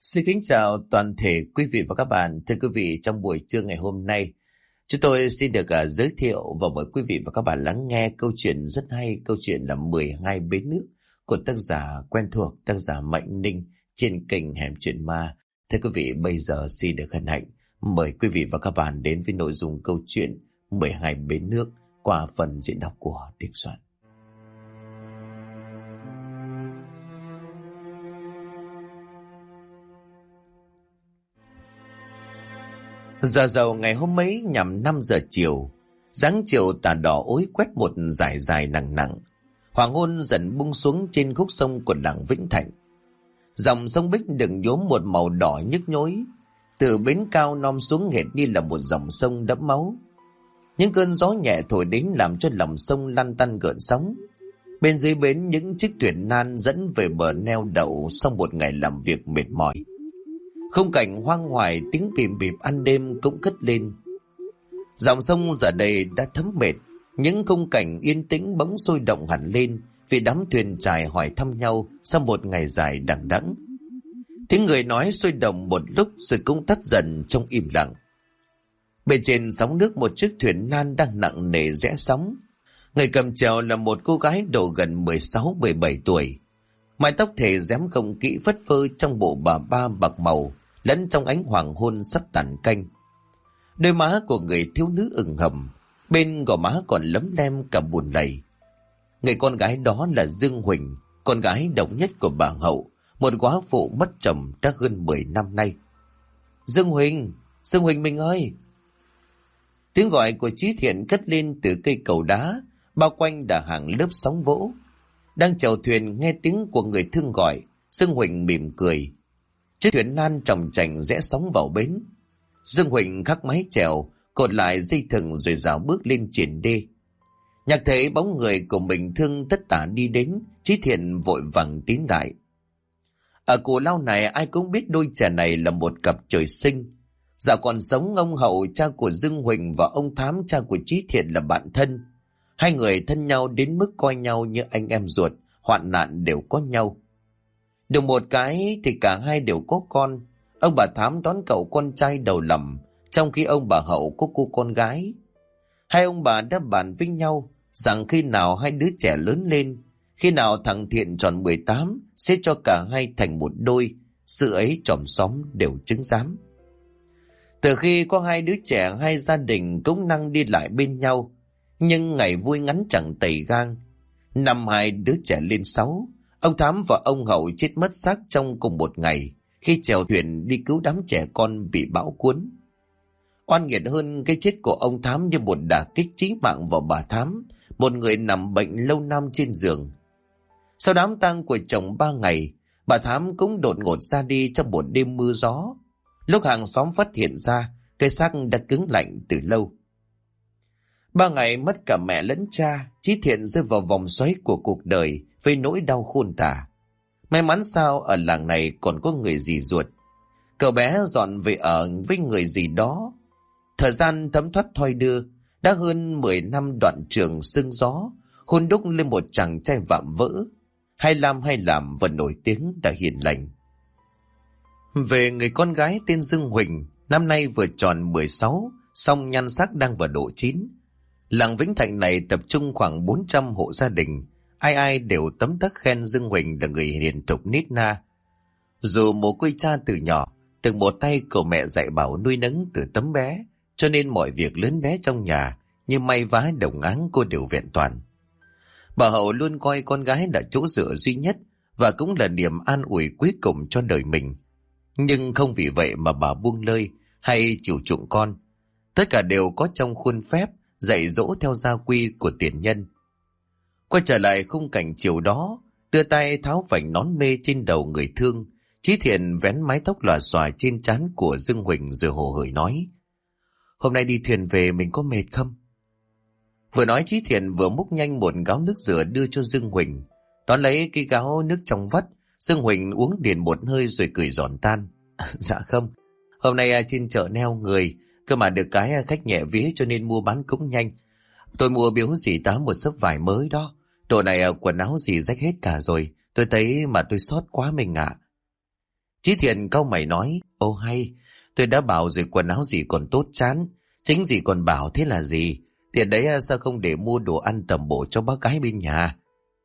Xin kính chào toàn thể quý vị và các bạn. Thưa quý vị, trong buổi trưa ngày hôm nay, chúng tôi xin được giới thiệu và mời quý vị và các bạn lắng nghe câu chuyện rất hay, câu chuyện là 12 bến nước của tác giả quen thuộc, tác giả Mạnh Ninh trên kênh Hẻm Chuyện Ma. Thưa quý vị, bây giờ xin được hân hạnh mời quý vị và các bạn đến với nội dung câu chuyện 12 bến nước qua phần diễn đọc của Đình Soạn. Giờ dầu ngày hôm ấy nhằm 5 giờ chiều, dáng chiều tà đỏ ối quét một dải dài nặng nặng. Hoàng hôn dần buông xuống trên khúc sông của làng Vĩnh Thạnh. Dòng sông Bích đừng nhuốm một màu đỏ nhức nhối, từ bến cao non xuống hệt như là một dòng sông đẫm máu. Những cơn gió nhẹ thổi đến làm cho lòng sông lăn tăn gợn sóng. Bên dưới bến những chiếc thuyền nan dẫn về bờ neo đậu sau một ngày làm việc mệt mỏi. Khung cảnh hoang hoài, tiếng bìm bịp ăn đêm cũng cất lên. Dòng sông giờ đây đã thấm mệt, những khung cảnh yên tĩnh bỗng sôi động hẳn lên vì đám thuyền chài hỏi thăm nhau sau một ngày dài đằng đẵng. Tiếng người nói sôi động một lúc rồi cũng tắt dần trong im lặng. Bên trên sóng nước một chiếc thuyền nan đang nặng nề rẽ sóng. Người cầm chèo là một cô gái độ gần 16-17 tuổi. Mái tóc thể rém không kỹ phất phơ trong bộ bà ba bạc màu, lẫn trong ánh hoàng hôn sắp tàn canh. Đôi má của người thiếu nữ ửng hồng, bên gò má còn lấm lem cả buồn lầy. Người con gái đó là Dương Huỳnh, con gái độc nhất của bà Hậu, một góa phụ mất chồng đã hơn 10 năm nay. Dương Huỳnh mình ơi! Tiếng gọi của Chí Thiện cất lên từ cây cầu đá, bao quanh đã hàng lớp sóng vỗ. Đang chèo thuyền nghe tiếng của người thương gọi, Dương Huỳnh mỉm cười. Chiếc thuyền nan tròng trành rẽ sóng vào bến. Dương Huỳnh khắc mái chèo, cột lại dây thừng rồi rào bước lên triển đê. Nhạc thấy bóng người của mình thương tất tả đi đến, Chí Thiện vội vàng tín lại. Ở Cù Lao này ai cũng biết đôi trẻ này là một cặp trời sinh. Dạo còn sống ông Hậu cha của Dương Huỳnh và ông Thám cha của Chí Thiện là bạn thân. Hai người thân nhau đến mức coi nhau như anh em ruột, hoạn nạn đều có nhau. Được một cái thì cả hai đều có con. Ông bà Thám đón cậu con trai đầu lầm, trong khi ông bà Hậu có cô con gái. Hai ông bà đã bàn với nhau rằng khi nào hai đứa trẻ lớn lên, khi nào thằng Thiện tròn 18 sẽ cho cả hai thành một đôi. Sự ấy chòm xóm đều chứng giám. Từ khi có hai đứa trẻ, hai gia đình cũng năng đi lại bên nhau. Nhưng ngày vui ngắn chẳng tày gang. Năm hai đứa trẻ lên 6, ông Thám và ông Hậu chết mất xác trong cùng một ngày khi chèo thuyền đi cứu đám trẻ con bị bão cuốn. Oan nghiệt hơn, cái chết của ông Thám như một đả kích chí mạng vào bà Thám, một người nằm bệnh lâu năm trên giường. Sau đám tang của chồng 3 ngày, bà Thám cũng đột ngột ra đi trong một đêm mưa gió. Lúc hàng xóm phát hiện ra, cái xác đã cứng lạnh từ lâu. 3 ngày mất cả mẹ lẫn cha, Chí Thiện rơi vào vòng xoáy của cuộc đời với nỗi đau khôn tả. May mắn sao ở làng này còn có người dì ruột. Cậu bé dọn về ở với người dì đó. Thời gian thấm thoát thoi đưa, đã hơn 10 năm đoạn trường sương gió, hôn đúc lên một chàng trai vạm vỡ. Hay làm và nổi tiếng đã hiền lành. Về người con gái tên Dương Huỳnh, năm nay vừa tròn 16, song nhan sắc đang vào độ 9. Làng Vĩnh Thạnh này tập trung khoảng 400 hộ gia đình, ai ai đều tấm tắc khen Dương Huỳnh là người hiền thục nít na. Dù mồ côi cha từ nhỏ, được một tay của mẹ dạy bảo nuôi nấng từ tấm bé, cho nên mọi việc lớn bé trong nhà như may vá đồng áng cô đều vẹn toàn. Bà Hậu luôn coi con gái là chỗ dựa duy nhất và cũng là niềm an ủi cuối cùng cho đời mình. Nhưng không vì vậy mà bà buông lơi hay chiều chuộng con. Tất cả đều có trong khuôn phép dạy dỗ theo gia quy của tiền nhân. Quay trở lại khung cảnh chiều đó, đưa tay tháo vành nón mê trên đầu người thương, Chí Thiện vén mái tóc lòa xòa trên trán của Dương Huỳnh rồi hồ hởi nói: "Hôm nay đi thuyền về mình có mệt không?" Vừa nói Chí Thiện vừa múc nhanh một gáo nước rửa đưa cho Dương Huỳnh. Đón lấy cái gáo nước trong vắt, Dương Huỳnh uống liền một hơi rồi cười giòn tan. "Dạ không, hôm nay trên chợ neo người, cơ mà được cái khách nhẹ vía cho nên mua bán cũng nhanh. Tôi mua biếu dì Tám một xấp vải mới đó. Đồ này quần áo dì rách hết cả rồi, tôi thấy mà tôi xót quá mình ạ." Chí Thiện cau mày nói, ô hay, tôi đã bảo rồi quần áo gì còn tốt chán, chính gì còn bảo thế là gì, tiền đấy sao không để mua đồ ăn tầm bổ cho bác gái bên nhà.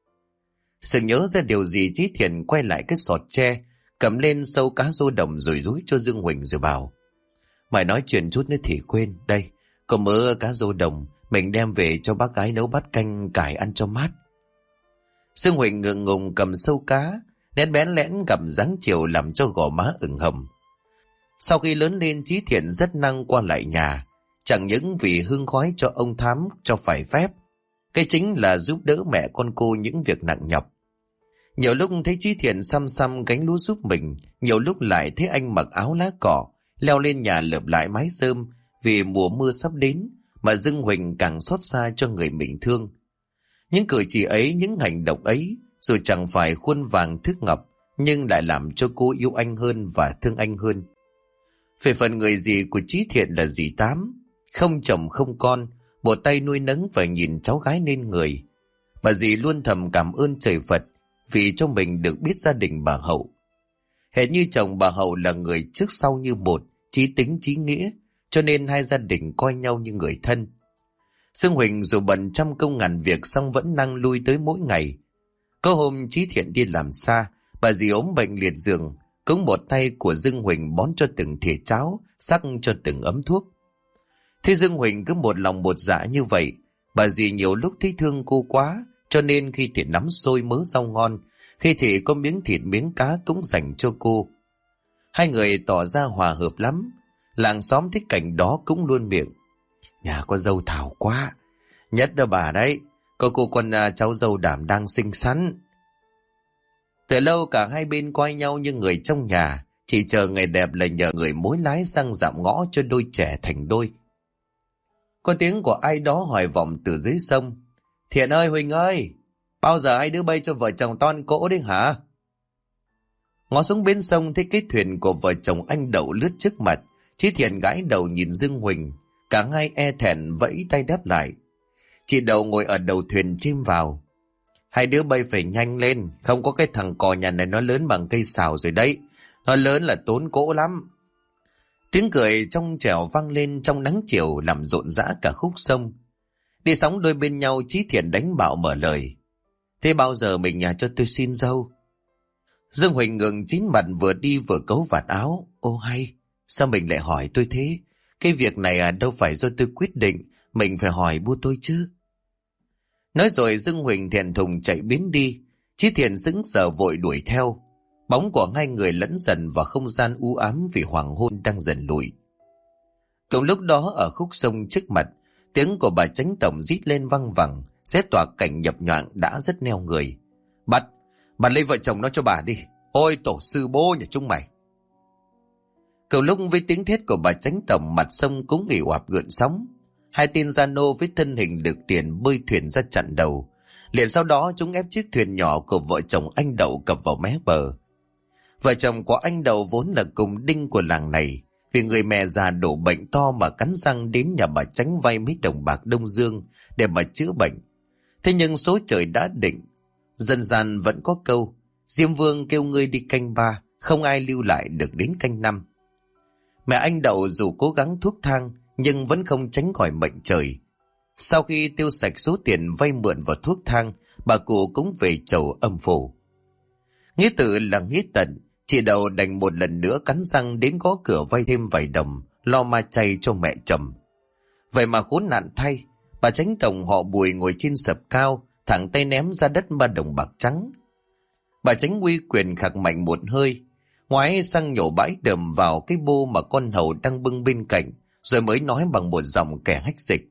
Sự nhớ ra điều gì, Chí Thiện quay lại cái sọt tre, cầm lên sâu cá rô đồng rồi dúi cho Dương Huỳnh rồi bảo, mày nói chuyện chút nữa thì quên, đây, có mớ cá rô đồng, mình đem về cho bác gái nấu bát canh cải ăn cho mát. Dương Huỳnh ngượng ngùng cầm sâu cá, nét bén lẽn gặp dáng chiều làm cho gò má ửng hồng. Sau khi lớn lên, Chí Thiện rất năng qua lại nhà, chẳng những vì hương khói cho ông Thám cho phải phép, cái chính là giúp đỡ mẹ con cô những việc nặng nhọc. Nhiều lúc thấy Chí Thiện xăm xăm gánh lúa giúp mình, nhiều lúc lại thấy anh mặc áo lá cỏ, leo lên nhà lợp lại mái rơm vì mùa mưa sắp đến, mà Dương Huỳnh càng xót xa cho người mình thương. Những cử chỉ ấy, những hành động ấy, dù chẳng phải khuôn vàng thước ngọc, nhưng lại làm cho cô yêu anh hơn và thương anh hơn. Về phần người dì của Chí Thiện là dì Tám, không chồng không con, một tay nuôi nấng và nhìn cháu gái nên người. Bà dì luôn thầm cảm ơn trời Phật vì cho mình được biết gia đình bà Hậu. Hệt như chồng bà Hậu là người trước sau như một, chí tính chí nghĩa, cho nên hai gia đình coi nhau như người thân. Dương Huỳnh dù bận trăm công ngàn việc song vẫn năng lui tới mỗi ngày. Có hôm Chí Thiện đi làm xa, bà dì ốm bệnh liệt giường, cũng một tay của Dương Huỳnh bón cho từng thìa cháo, sắc cho từng ấm thuốc. Thế Dương Huỳnh cứ một lòng một dạ như vậy, bà dì nhiều lúc thấy thương cô quá, cho nên khi thì nắm xôi mớ rau ngon, khi thì có miếng thịt miếng cá cũng dành cho cô. Hai người tỏ ra hòa hợp lắm, làng xóm thích cảnh đó cũng luôn miệng, nhà có dâu thảo quá, nhất đó bà đấy, có cô con cháu dâu đảm đang xinh xắn. Từ lâu cả hai bên coi nhau như người trong nhà, chỉ chờ ngày đẹp là nhờ người mối lái sang dạm ngõ cho đôi trẻ thành đôi. Có tiếng của ai đó hỏi vọng từ dưới sông, Thiện ơi, Huỳnh ơi, bao giờ ai đứa bay cho vợ chồng toan cỗ đấy hả? Ngó xuống bên sông thấy cái thuyền của vợ chồng anh Đậu lướt trước mặt. Chí Thiện gãi đầu nhìn Dương Huỳnh, cả hai e thẹn vẫy tay đáp lại. Chị Đậu ngồi ở đầu thuyền chêm vào, hai đứa bay phải nhanh lên, không có cái thằng cò nhà này nó lớn bằng cây sào rồi đấy, nó lớn là tốn cỗ lắm. Tiếng cười trong trẻo vang lên trong nắng chiều làm rộn rã cả khúc sông. Đi sóng đôi bên nhau, Chí Thiện đánh bạo mở lời, thế bao giờ mình nhà cho tôi xin dâu? Dương Huỳnh ngừng chín mặt, vừa đi vừa cấu vạt áo. Ô hay, sao mình lại hỏi tôi thế? Cái việc này đâu phải do tôi quyết định, mình phải hỏi bu tôi chứ. Nói rồi Dương Huỳnh thẹn thùng chạy biến đi. Chí Thiện sững sờ vội đuổi theo. Bóng của hai người lẫn dần vào không gian u ám vì hoàng hôn đang dần lùi. Cùng lúc đó ở khúc sông trước mặt, tiếng của bà chánh tổng rít lên văng vẳng, sẽ tỏa cảnh nhập nhoạng đã rất neo người. Bắt lấy vợ chồng nó cho bà đi. Ôi tổ sư bố nhà chúng mày. Cùng lúc với tiếng thét của bà chánh tổng, mặt sông cũng nghỉ oạp gợn sóng. Hai tên gia nô với thân hình được tiền bơi thuyền ra chặn đầu. Liền sau đó chúng ép chiếc thuyền nhỏ của vợ chồng anh Đậu cập vào mé bờ. Vợ chồng của anh Đậu vốn là cùng đinh của làng này, vì người mẹ già đổ bệnh to mà cắn răng đến nhà bà chánh vay mấy đồng bạc Đông Dương để mà chữa bệnh. Thế nhưng số trời đã định, dân gian vẫn có câu, Diêm Vương kêu ngươi đi canh ba, không ai lưu lại được đến canh năm. Mẹ anh Đậu dù cố gắng thuốc thang nhưng vẫn không tránh khỏi mệnh trời. Sau khi tiêu sạch số tiền vay mượn vào thuốc thang, bà cụ cũng về chầu âm phủ. Nghĩa tử là nghĩa tận, chị Đậu đành một lần nữa cắn răng đến gõ cửa vay thêm vài đồng, lo ma chay cho mẹ chồng. Vậy mà khốn nạn thay, bà chánh tổng họ Bùi ngồi trên sập cao, thẳng tay ném ra đất 3 đồng bạc trắng. Bà chánh uy quyền khạc mạnh một hơi, ngoái sang nhổ bãi đờm vào cái bô mà con hầu đang bưng bên cạnh, rồi mới nói bằng một giọng kẻ hách dịch.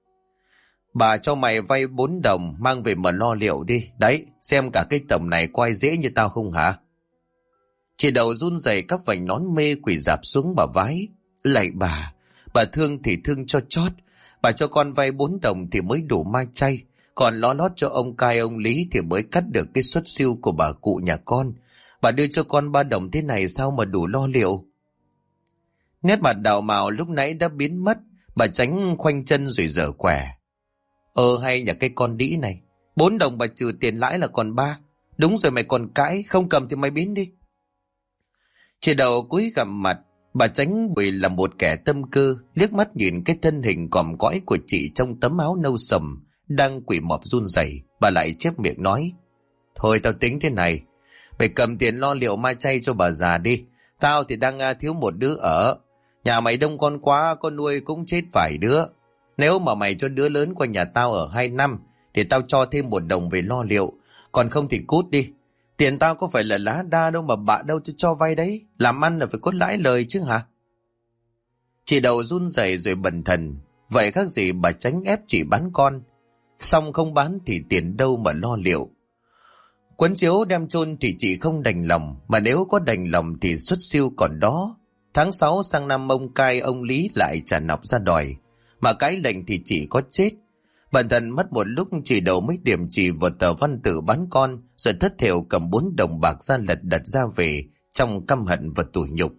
Bà cho mày vay 4 đồng, mang về mà lo liệu đi. Đấy, xem cả cái tầm này có ai dễ như tao không hả? Chị Đậu run rẩy các vành nón mê quỳ rạp xuống bà vái. Lạy bà thương thì thương cho chót. Bà cho con vay 4 đồng thì mới đủ mai chay. Còn ló lót cho ông Cai ông Lý thì mới cắt được cái suất siêu của bà cụ nhà con. Bà đưa cho con 3 đồng thế này sao mà đủ lo liệu? Nét mặt đào mào lúc nãy đã biến mất. Bà tránh khoanh chân rồi dở quẻ. Hay nhà cái con đĩ này, 4 đồng bà trừ tiền lãi là còn 3. Đúng rồi, mày còn cãi, không cầm thì mày biến đi. Chị Đậu cúi gằm mặt, bà Tránh Bùi là một kẻ tâm cơ, liếc mắt nhìn cái thân hình còm cõi của chị trong tấm áo nâu sầm, đang quỳ mọp run rẩy, bà lại chép miệng nói: Thôi tao tính thế này, mày cầm tiền lo liệu mai chay cho bà già đi, tao thì đang thiếu một đứa ở. Nhà mày đông con quá, con nuôi cũng chết vài đứa. Nếu mà mày cho đứa lớn qua nhà tao ở 2 năm, thì tao cho thêm 1 đồng về lo liệu, còn không thì cút đi. Tiền tao có phải là lá đa đâu mà bạ đâu cho vay đấy, làm ăn là phải có lãi lời chứ hả? Chị Đậu run rẩy rồi bần thần, vậy khác gì bà Tránh ép chị bán con, xong không bán thì tiền đâu mà lo liệu. Quấn chiếu đem chôn thì chị không đành lòng, mà nếu có đành lòng thì xuất siêu còn đó. Tháng 6 sang năm Mông Cai, ông Lý lại trả nọc ra đòi, mà cái lệnh thì chỉ có chết. Bản thân mất một lúc, chị Đậu mới điểm chỉ vào tờ văn tự bán con, rồi thất thểu cầm 4 đồng bạc ra lật đật ra về, trong căm hận và tủi nhục.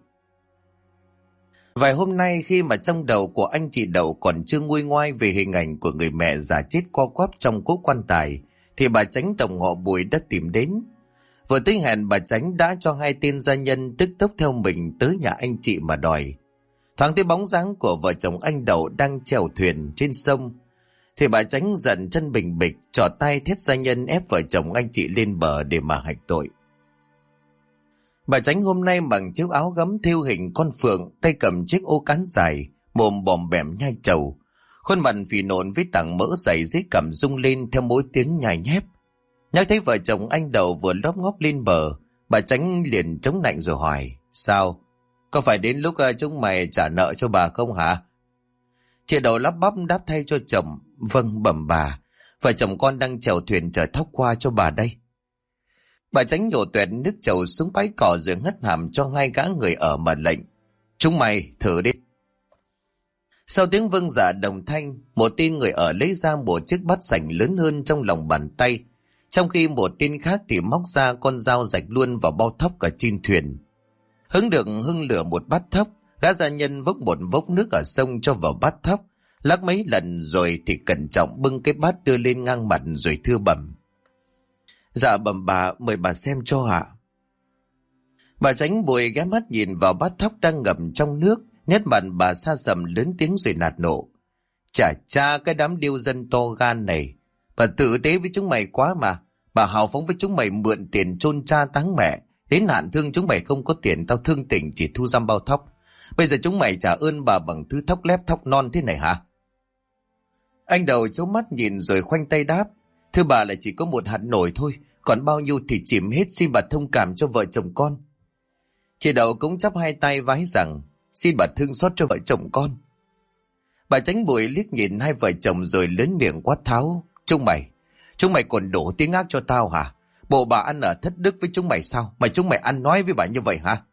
Vài hôm nay, khi mà trong đầu của anh chị Đậu còn chưa nguôi ngoai về hình ảnh của người mẹ già chết co quắp trong cố quan tài, thì bà Tránh tổng họ Bùi đã tìm đến. Vừa tới hẹn, bà Tránh đã cho 2 tên gia nhân tức tốc theo mình tới nhà anh chị mà đòi. Thoáng thấy bóng dáng của vợ chồng anh Đậu đang chèo thuyền trên sông, thì bà Tránh giận chân bình bịch, trỏ tay thét gia nhân ép vợ chồng anh chị lên bờ để mà hạch tội. Bà Tránh hôm nay mặc chiếc áo gấm thêu hình con phượng, tay cầm chiếc ô cán dài, mồm bòm bẻm nhai trầu, khuôn mặt phì nộn với tảng mỡ dày dưới cằm rung lên theo mỗi tiếng nhai nhép. Nhắc thấy vợ chồng anh Đậu vừa lóp ngóp lên bờ, bà Tránh liền chống nạnh rồi hỏi: Sao? Có phải đến lúc chúng mày trả nợ cho bà không hả? Chị Đậu lắp bắp đáp thay cho chồng: Vâng bẩm bà, vợ chồng con đang chèo thuyền chở thóc qua cho bà đây. Bà Tránh nhổ tuẹt nước chầu xuống bãi cỏ rồi ngất hàm cho 2 gã người ở mà lệnh: Chúng mày thử đi. Sau tiếng vâng dạ đồng thanh, một tên người ở lấy ra một chiếc bát sành lớn hơn trong lòng bàn tay, trong khi một tên khác thì móc ra con dao rạch luôn vào bao thóc ở trên thuyền. Hưng lửa một bát thóc, gã gia nhân vốc một vốc nước ở sông cho vào bát thóc, lắc mấy lần rồi thì cẩn trọng bưng cái bát đưa lên ngang mặt rồi thưa bẩm: Dạ bẩm bà, mời bà xem cho ạ. Bà Tránh Bùi ghé mắt nhìn vào bát thóc đang ngậm trong nước, nét mặt bà sa sầm lớn tiếng rồi nạt nộ: Chà cha, cái đám điêu dân to gan này, bà tử tế với chúng mày quá mà. Bà hào phóng với chúng mày mượn tiền chôn cha táng mẹ, đến hạn thương chúng mày không có tiền, tao thương tình chỉ thu giam bao thóc. Bây giờ chúng mày trả ơn bà bằng thứ thóc lép thóc non thế này hả? Anh Đầu chố mắt nhìn rồi khoanh tay đáp: Thưa bà, là chỉ có 1 hạt nổi thôi, còn bao nhiêu thì chìm hết, xin bà thông cảm cho vợ chồng con. Chị Đậu cũng chắp 2 tay vái rằng: Xin bà thương xót cho vợ chồng con. Bà Tránh Bùi liếc nhìn 2 vợ chồng rồi lớn miệng quát tháo: Chúng mày còn đổ tiếng ác cho tao hả? Bộ bà ăn ở thất đức với chúng mày sao mà chúng mày ăn nói với bà như vậy hả?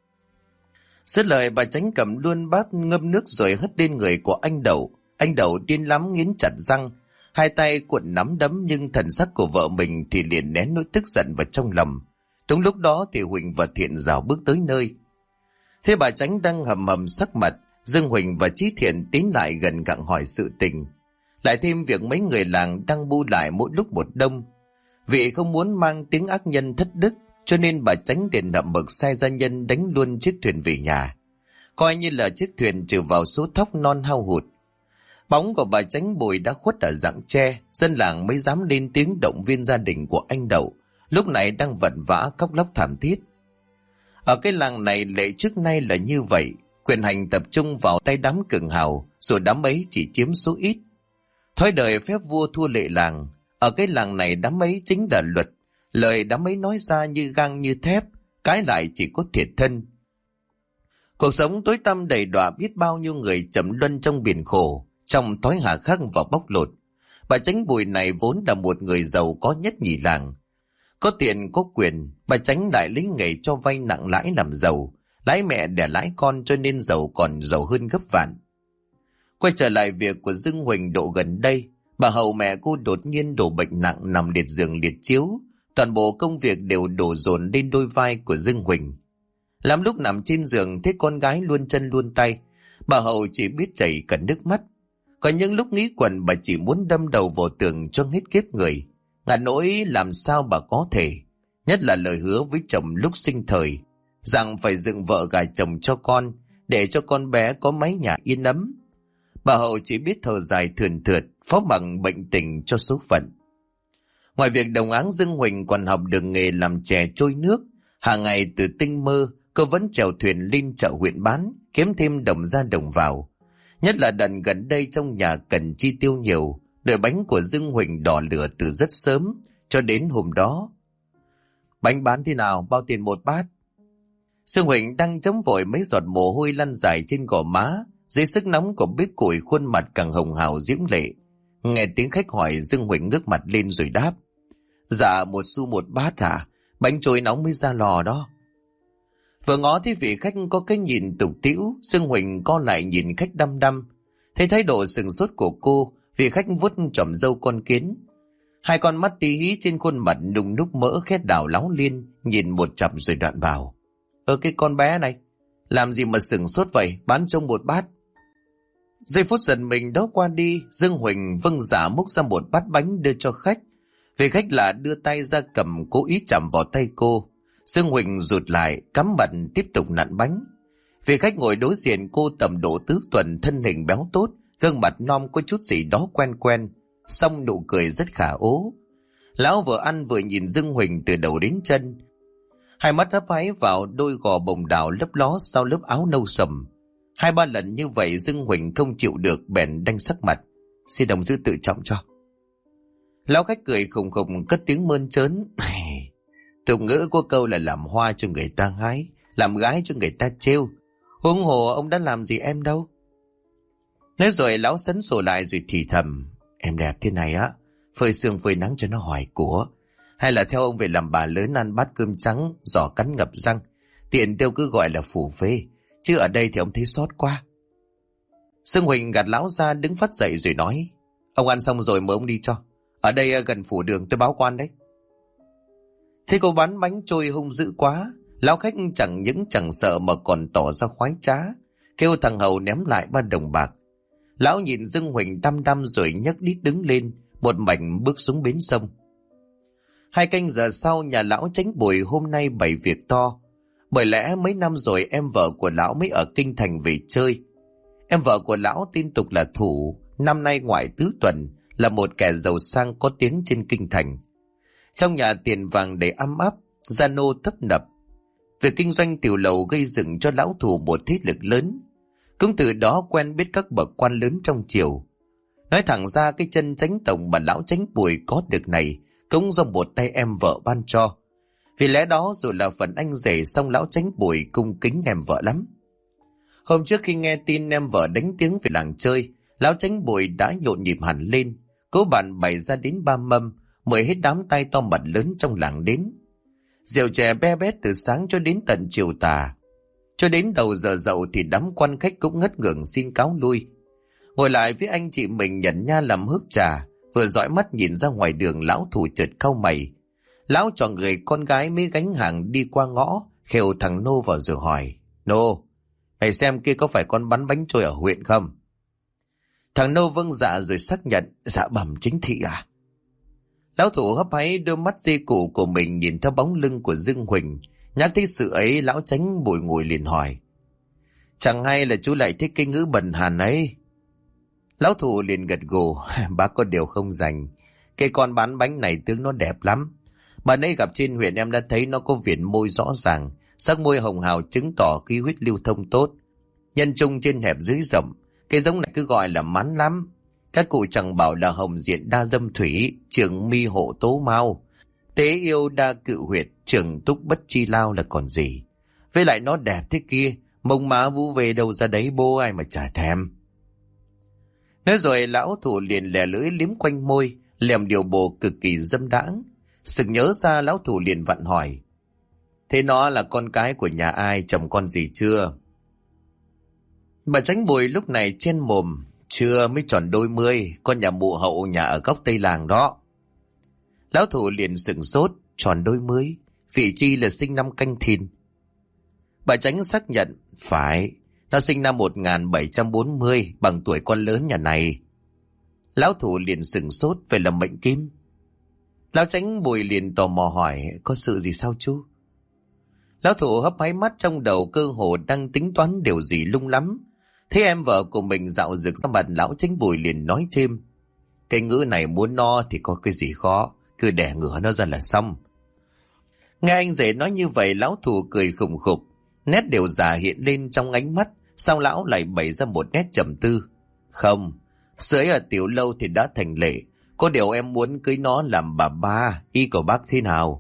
Dứt lời, bà Tránh cầm luôn bát ngâm nước rồi hất lên người của anh Đậu. Anh Đậu điên lắm, nghiến chặt răng, 2 tay cuộn nắm đấm, nhưng thần sắc của vợ mình thì liền nén nỗi tức giận vào trong lòng. Đúng lúc đó thì Huỳnh và Thiện rảo bước tới nơi. Thế bà Tránh đang hầm hầm sắc mặt, Dương Huỳnh và Chí Thiện tiến lại gần gặng hỏi sự tình. Lại thêm việc mấy người làng đang bu lại mỗi lúc một đông. Vì không muốn mang tiếng ác nhân thất đức, cho nên bà Tránh liền nậm mực sai gia nhân đánh luôn chiếc thuyền về nhà, coi như là chiếc thuyền trừ vào số thóc non hao hụt. Bóng của bà Tránh Bùi đã khuất ở rặng tre, dân làng mới dám lên tiếng động viên gia đình của anh Đậu, lúc này đang vật vã khóc lóc thảm thiết. Ở cái làng này lệ trước nay là như vậy, quyền hành tập trung vào tay đám cường hào, rồi đám ấy chỉ chiếm số ít. Thói đời phép vua thua lệ làng, ở cái làng này đám ấy chính là luật, lời đám ấy nói ra như gang như thép, cái lại chỉ có thiệt thân. Cuộc sống tối tăm đầy đọa, biết bao nhiêu người chầm luân trong biển khổ, trong thói hà khắc và bóc lột. Bà Tránh Bùi này vốn là một người giàu có nhất nhì làng. Có tiền có quyền, bà Tránh lại lấy nghề cho vay nặng lãi làm giàu, lãi mẹ đẻ lãi con, cho nên giàu còn giàu hơn gấp vạn. Quay trở lại việc của Dương Huỳnh độ gần đây, bà Hậu mẹ cô đột nhiên đổ bệnh nặng, nằm liệt giường liệt chiếu, toàn bộ công việc đều đổ dồn lên đôi vai của Dương Huỳnh. Lắm lúc nằm trên giường thấy con gái luôn chân luôn tay, bà Hậu chỉ biết chảy cả nước mắt. Có những lúc nghĩ quẩn, bà chỉ muốn đâm đầu vào tường cho hết kiếp người, ngặt nỗi làm sao bà có thể, nhất là lời hứa với chồng lúc sinh thời, rằng phải dựng vợ gả chồng cho con, để cho con bé có mái nhà yên ấm. Bà Hậu chỉ biết thở dài thườn thượt, phó mặc bệnh tình cho số phận. Ngoài việc đồng áng, Dương Huỳnh còn học được nghề làm chè trôi nước. Hàng ngày từ tinh mơ, cô vẫn chèo thuyền lên chợ huyện bán, kiếm thêm đồng ra đồng vào. Nhất là đợt gần đây trong nhà cần chi tiêu nhiều, nồi bánh của Dương Huỳnh đỏ lửa từ rất sớm cho đến hôm đó. Bánh bán thế nào, bao tiền một bát? Dương Huỳnh đang chấm vội, mấy giọt mồ hôi lăn dài trên gò má, dưới sức nóng của bếp củi khuôn mặt càng hồng hào diễm lệ. Nghe tiếng khách hỏi, Dương Huỳnh ngước mặt lên rồi đáp: Dạ 1 xu một bát hả? Bánh trôi nóng mới ra lò đó. Vừa ngó thấy vị khách có cái nhìn tục tĩu, Dương Huỳnh co lại nhìn khách đăm đăm. Thấy thái độ sừng sốt của cô, vị khách vuốt chòm râu con kiến. Hai con mắt tí hí trên khuôn mặt đùng đúc mỡ khét đảo láo liên, nhìn một chặp rồi đoạn bảo: Cái con bé này, làm gì mà sừng sốt vậy, bán trông một bát. Giây phút giận mình đó qua đi, Dương Huỳnh vâng dạ múc ra một bát bánh đưa cho khách. Vị khách là đưa tay ra cầm, cố ý chạm vào tay cô. Dương Huỳnh rụt lại, cắm mặt tiếp tục nặn bánh. Vị khách ngồi đối diện cô tầm độ tứ tuần, thân hình béo tốt, gương mặt non có chút gì đó quen quen, song nụ cười rất khả ố. Lão vừa ăn vừa nhìn Dương Huỳnh từ đầu đến chân, hai mắt hấp háy vào đôi gò bồng đào lấp ló sau lớp áo nâu sầm. 2-3 lần như vậy Dương Huỳnh không chịu được, bèn đanh sắc mặt: Xin đồng dư tự trọng cho. Lão khách cười khùng khùng cất tiếng mơn trớn: Tục ngữ có câu là làm hoa cho người ta hái, làm gái cho người ta trêu. Huống hồ ông đã làm gì em đâu. Nói rồi lão sấn sổ lại rồi thì thầm: Em đẹp thế này á, phơi sương phơi nắng cho nó hoài của. Hay là theo ông về làm bà lớn ăn bát cơm trắng, giò cắn ngập răng, tiện tiêu cứ gọi là phủ phê. Chứ ở đây thì ông thấy xót quá. Dương Huỳnh gạt lão ra, đứng phát dậy rồi nói: Ông ăn xong rồi mời ông đi cho. Ở đây gần phủ đường, tôi báo quan đấy. Thế cô bán bánh trôi hung dữ quá, lão khách chẳng những chẳng sợ mà còn tỏ ra khoái trá, kêu thằng hầu ném lại 3 đồng bạc. Lão nhìn Dương Huỳnh đăm đăm rồi nhấc đít đứng lên, một mạch bước xuống bến sông. 2 canh giờ sau, nhà lão Chánh Bùi hôm nay bày việc to. Bởi lẽ mấy năm rồi em vợ của lão mới ở kinh thành về chơi. Em vợ của lão tên tục là Thủ, năm nay ngoại tứ tuần, là một kẻ giàu sang có tiếng trên kinh thành. Trong nhà tiền vàng đầy ăm áp, gia nô tấp nập. Việc kinh doanh tiểu lầu gây dựng cho lão Thủ một thế lực lớn. Cũng từ đó quen biết các bậc quan lớn trong triều. Nói thẳng ra, cái chân chánh tổng mà lão Chánh Bùi có được này cũng do một tay em vợ ban cho. Vì lẽ đó dù là phần anh rể, song lão Chánh Bùi cung kính em vợ lắm. Hôm trước khi nghe tin em vợ đánh tiếng về làng chơi, lão Chánh Bùi đã nhộn nhịp hẳn lên, cố bàn bày ra đến 3 mâm, mời hết đám tay to mặt lớn trong làng đến. Rượu chè be bét từ sáng cho đến tận chiều tà. Cho đến đầu giờ dậu thì đám quan khách cũng ngất ngưởng xin cáo lui. Ngồi lại với anh chị mình nhẩn nha làm hớp trà, vừa dõi mắt nhìn ra ngoài đường, lão Thủ chợt cau mày. Lão chọn người con gái mới gánh hàng đi qua ngõ, khều thằng Nô vào rồi hỏi: Nô, mày xem kia có phải con bán bánh trôi ở huyện không? Thằng Nô vâng dạ rồi xác nhận: Dạ bẩm chính thị à. Lão Thủ hấp háy đôi mắt dê cụ của mình nhìn theo bóng lưng của Dương Huỳnh. Nhắc tới sự ấy, lão Chánh Bùi ngồi liền hỏi: Chẳng hay là chú lại thích cái ngữ bần hàn ấy? Lão Thủ liền gật gù: Bác có điều không dành. Cái con bán bánh này tướng nó đẹp lắm. Bà nãy gặp trên huyện em đã thấy nó có viền môi rõ ràng, sắc môi hồng hào chứng tỏ khí huyết lưu thông tốt. Nhân trung trên hẹp dưới rộng, cái giống này cứ gọi là mắn lắm. Các cụ chẳng bảo là hồng diện đa dâm thủy, trường mi hộ tố mau, tế yêu đa cự huyệt, trường túc bất chi lao là còn gì. Với lại nó đẹp thế kia, mông má vũ về đâu ra đấy bố ai mà chả thèm. Nói rồi lão Thủ liền lè lưỡi liếm quanh môi, lèm điều bộ cực kỳ dâm đãng. Sực nhớ ra, lão Thủ liền vặn hỏi: Thế nó là con cái của nhà ai, chồng con gì chưa? Bà Chánh Bùi lúc này chen mồm: Chưa, mới tròn đôi mươi, con nhà mụ Hậu nhà ở góc tây làng đó. Lão Thủ liền sửng sốt: Tròn đôi mươi, vị chi là sinh năm Canh Thìn. Bà Chánh xác nhận: Phải, nó sinh năm 1740, bằng tuổi con lớn nhà này. Lão Thủ liền sửng sốt: Vậy là mệnh Kim. Lão Chánh Bùi liền tò mò hỏi: Có sự gì sao chú? Lão thủ hấp háy mắt, trong đầu cơ hồ đang tính toán điều gì lung lắm. Thế em vợ của mình dạo rực ra mặt, lão Tránh Bùi liền nói thêm: cái ngữ này muốn no thì có cái gì khó, cứ đẻ ngửa nó ra là xong. Nghe anh rể nói như vậy, lão thủ cười khùng khục, nét đều già hiện lên trong ánh mắt. Sau lão lại bày ra một nét trầm tư: không, sưởi ở tiểu lâu thì đã thành lệ, có điều em muốn cưới nó làm bà ba, ý của bác thế nào?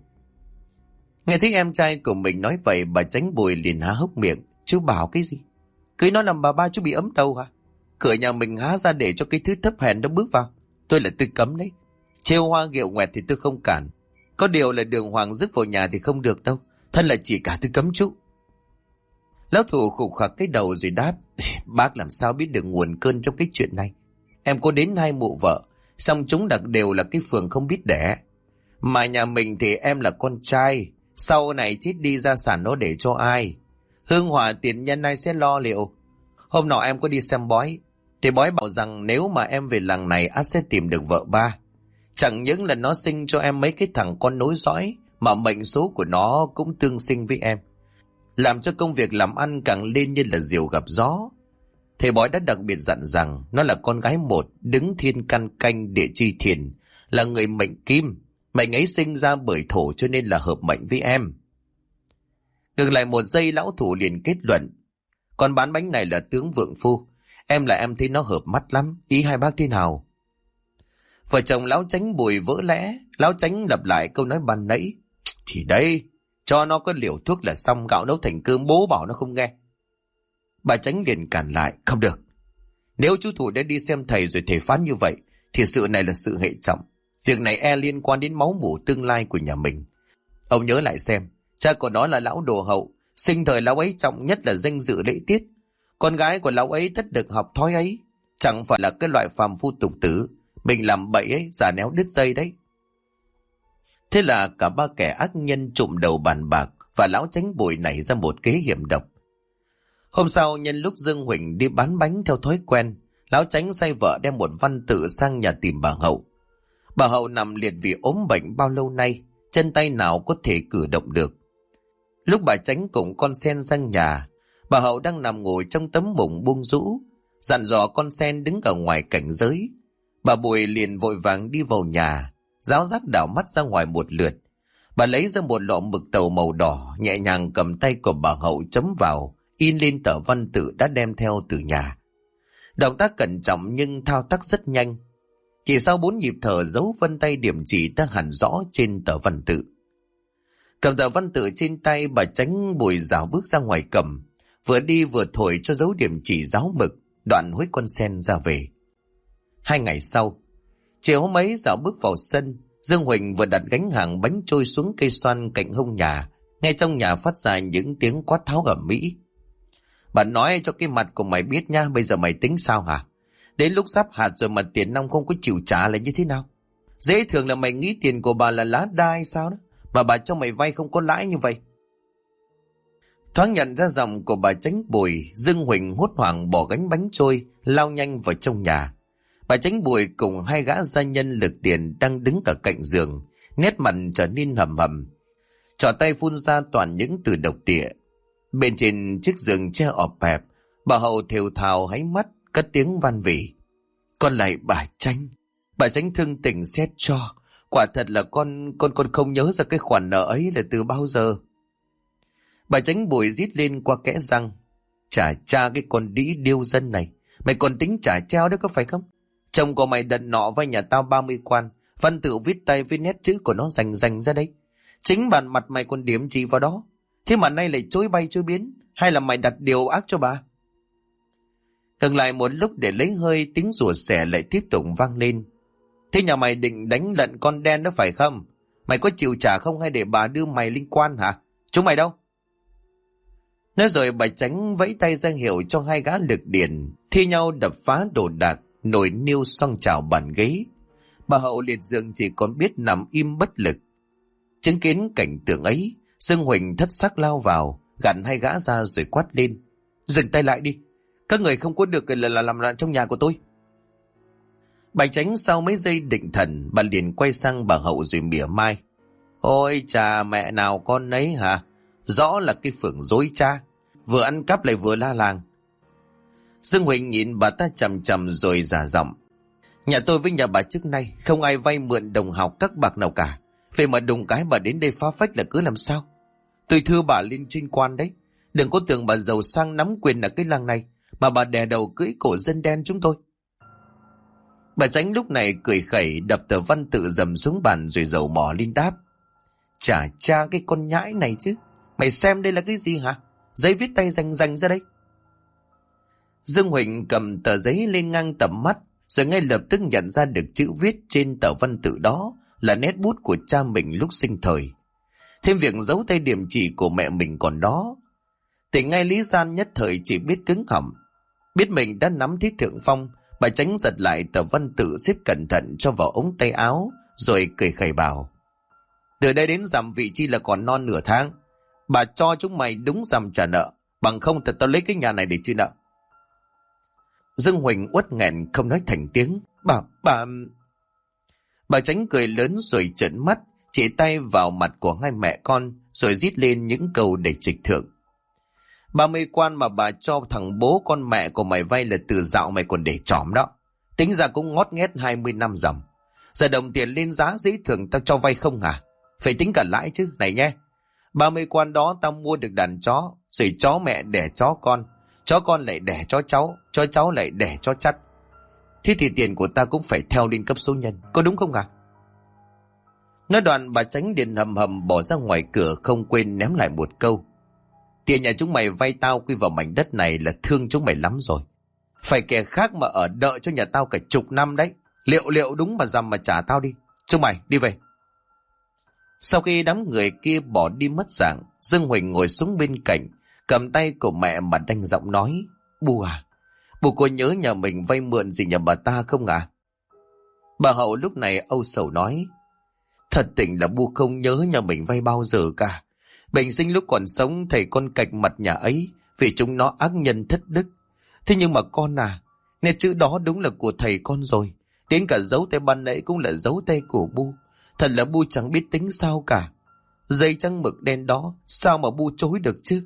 Nghe thấy em trai của mình nói vậy, bà Tránh Bùi liền há hốc miệng: chú bảo cái gì? Cưới nó làm bà ba chú bị ấm đầu hả? Cửa nhà mình há ra để cho cái thứ thấp hèn đó bước vào, tôi là tôi cấm đấy. Trêu hoa ghẹo ngoẹt thì tôi không cản, có điều là đường hoàng rước vào nhà thì không được đâu, thân là chỉ cả tôi cấm chú. Lão thủ khục khặc cái đầu rồi đáp: bác làm sao biết được nguồn cơn trong cái chuyện này? Em có đến 2 mụ vợ, song chúng đặc đều là cái phường không biết đẻ. Mà nhà mình thì em là con trai, sau này chết đi gia sản nó để cho ai? Hương hỏa tiền nhân ai sẽ lo liệu? Hôm nọ em có đi xem bói, thì bói bảo rằng nếu mà em về làng này ắt sẽ tìm được vợ ba. Chẳng những là nó sinh cho em mấy cái thằng con nối dõi, mà mệnh số của nó cũng tương sinh với em, làm cho công việc làm ăn càng lên như là diều gặp gió. Thầy bói đã đặc biệt dặn rằng nó là con gái một, đứng thiên căn canh địa chi thiền, là người mệnh kim, mệnh ấy sinh ra bởi thổ cho nên là hợp mệnh với em. Ngừng lại một giây, lão thủ liền kết luận: con bán bánh này là tướng vượng phu, em là em thấy nó hợp mắt lắm, ý hai bác thế nào? Vợ chồng lão Tránh Bùi vỡ lẽ, lão Tránh lặp lại câu nói ban nãy: thì đây, cho nó có liều thuốc là xong, gạo nấu thành cơm, bố bảo nó không nghe. Bà Tránh liền cản lại: không được, nếu chú Thủ đã đi xem thầy rồi thầy phán như vậy thì sự này là sự hệ trọng, việc này liên quan đến máu mủ tương lai của nhà mình. Ông nhớ lại xem, cha của nó là lão đồ hậu, sinh thời lão ấy trọng nhất là danh dự lễ tiết, con gái của lão ấy tất được học thói ấy, chẳng phải là cái loại phàm phu tục tử, mình làm bậy ấy, giả néo đứt dây đấy. Thế là cả ba kẻ ác nhân trụm đầu bàn bạc, và lão Tránh Bùi nảy ra một kế hiểm độc. Hôm sau, nhân lúc Dương Huỳnh đi bán bánh theo thói quen, lão Tránh sai vợ đem một văn tự sang nhà tìm bà Hậu. Bà Hậu nằm liệt vì ốm bệnh bao lâu nay, chân tay nào có thể cử động được. Lúc bà Tránh cùng con Sen sang nhà, bà Hậu đang nằm ngồi trong tấm bụng buông rũ, dặn dò con Sen đứng ở ngoài cảnh giới. Bà Bùi liền vội vàng đi vào nhà, ráo rác đảo mắt ra ngoài một lượt. Bà lấy ra một lọ mực tàu màu đỏ, nhẹ nhàng cầm tay của bà Hậu chấm vào, in lên tờ văn tự đã đem theo từ nhà. Động tác cẩn trọng nhưng thao tác rất nhanh. Chỉ sau 4 nhịp thở, dấu vân tay điểm chỉ đã hẳn rõ trên tờ văn tự. Cầm tờ văn tự trên tay, bà Tránh Bùi rảo bước ra ngoài cầm, vừa đi vừa thổi cho dấu điểm chỉ giáo mực, đoạn hối con Sen ra về. 2 ngày sau, chiều hôm ấy dạo bước vào sân, Dương Huỳnh vừa đặt gánh hàng bánh trôi xuống cây xoan cạnh hông nhà, nghe trong nhà phát ra những tiếng quát tháo ầm ĩ. Bà nói cho cái mặt của mày biết nha, bây giờ mày tính sao hả? Đến lúc sắp hạt rồi mà tiền nong không có chịu trả là như thế nào? Dễ thường là mày nghĩ tiền của bà là lá đai sao đó, mà bà cho mày vay không có lãi như vậy. Thoáng nhận ra giọng của bà Tránh Bùi, Dương Huỳnh hốt hoảng bỏ gánh bánh trôi, lao nhanh vào trong nhà. Bà Tránh Bùi cùng 2 gã gia nhân lực tiền đang đứng ở cạnh giường, nét mặt trở nên hầm hầm, trỏ tay phun ra toàn những từ độc địa. Bên trên chiếc giường che ọp ẹp, bà Hậu thều thào háy mắt, cất tiếng van vỉ: con lạy bà Tránh thương tình xét cho, quả thật là con không nhớ ra cái khoản nợ ấy là từ bao giờ. Bà Tránh Bùi rít lên qua kẽ răng: trả cha cái con đĩ điêu dân này, mày còn tính trả treo đấy có phải không? Chồng của mày đận nọ vay nhà tao 30 quan, văn tự viết tay với nét chữ của nó rành ra đấy. Chính bản mặt mày còn điểm gì vào đó, thế mà nay lại chối bay chối biến, hay là mày đặt điều ác cho bà? Dừng lại một lúc để lấy hơi, tiếng rủa xẻ lại tiếp tục vang lên: thế nhà mày định đánh lận con đen đó phải không? Mày có chịu trả không, hay để bà đưa mày liên quan hả? Chúng mày đâu? Nói rồi bà Tránh vẫy tay ra hiệu cho 2 gã lực điền thi nhau đập phá đồ đạc, nồi niêu song chảo bàn ghế. Bà Hậu liệt giường chỉ còn biết nằm im bất lực. Chứng kiến cảnh tượng ấy, Dương Huỳnh thất sắc lao vào, gạt 2 gã ra rồi quát lên: dừng tay lại đi, các người không có được là làm loạn trong nhà của tôi. Bà Tránh sau mấy giây định thần, bà liền quay sang bà Hậu rồi mỉa mai: ôi cha mẹ nào con nấy hả? Rõ là cái Phượng dối cha, vừa ăn cắp lại vừa la làng. Dương Huỳnh nhìn bà ta chằm chằm rồi giả giọng. Nhà tôi với nhà bà trước nay không ai vay mượn đồng học các bạc nào cả. Vậy mà đùng cái bà đến đây phá phách là cứ làm sao? Tôi thưa bà lên trên quan đấy. Đừng có tưởng bà giàu sang nắm quyền ở cái làng này mà bà đè đầu cưỡi cổ dân đen chúng tôi. Bà Chánh lúc này cười khẩy đập tờ văn tự dầm xuống bàn rồi dầu mỏ lên đáp. Chả cha cái con nhãi này chứ. Mày xem đây là cái gì hả? Giấy viết tay rành rành ra đây. Dương Huỳnh cầm tờ giấy lên ngang tầm mắt, rồi ngay lập tức nhận ra được chữ viết trên tờ văn tự đó là nét bút của cha mình lúc sinh thời. Thêm việc dấu tay điểm chỉ của mẹ mình còn đó. Thì ngay Lý Gian nhất thời chỉ biết cứng họng. Biết mình đã nắm thiết thượng phong, bà Chánh giật lại tờ văn tự xếp cẩn thận cho vào ống tay áo, rồi cười khẩy bảo. Từ đây đến rằm vị chi là còn non nửa tháng. Bà cho chúng mày đúng rằm trả nợ, bằng không thật tao lấy cái nhà này để chia nợ. Dương Huỳnh uất nghẹn không nói thành tiếng. Bà Chánh cười lớn rồi trợn mắt, chỉ tay vào mặt của hai mẹ con, rồi rít lên những câu để trịch thượng. 30 quan mà bà cho thằng bố con mẹ của mày vay là từ dạo mày còn để trỏm đó. Tính ra cũng ngót nghét 20 năm dòng. Giờ đồng tiền lên giá dĩ thường tao cho vay không hả? Phải tính cả lãi chứ, này nhé. 30 quan đó tao mua được đàn chó, rồi chó mẹ đẻ chó con lại đẻ chó cháu lại đẻ chó chắt. Thế thì tiền của ta cũng phải theo lên cấp số nhân, có đúng không hả? Nói đoạn bà Chánh điện hầm hầm bỏ ra ngoài cửa, không quên ném lại một câu. Tiền nhà chúng mày vay tao quy vào mảnh đất này là thương chúng mày lắm rồi. Phải kẻ khác mà ở đợi cho nhà tao cả chục năm đấy. Liệu đúng mà dằm mà trả tao đi. Chúng mày đi về. Sau khi đám người kia bỏ đi mất dạng, Dương Huỳnh ngồi xuống bên cạnh, cầm tay của mẹ mà đanh giọng nói. Bu à, bu có nhớ nhà mình vay mượn gì nhà bà ta không à? Bà Hậu lúc này âu sầu nói. Thật tình là bu không nhớ nhà mình vay bao giờ cả. Bình sinh lúc còn sống thầy con cạch mặt nhà ấy vì chúng nó ác nhân thất đức. Thế nhưng mà con à, nét chữ đó đúng là của thầy con rồi. Đến cả dấu tay ban nãy cũng là dấu tay của bu. Thật là bu chẳng biết tính sao cả. Giấy trắng mực đen đó sao mà bu chối được chứ?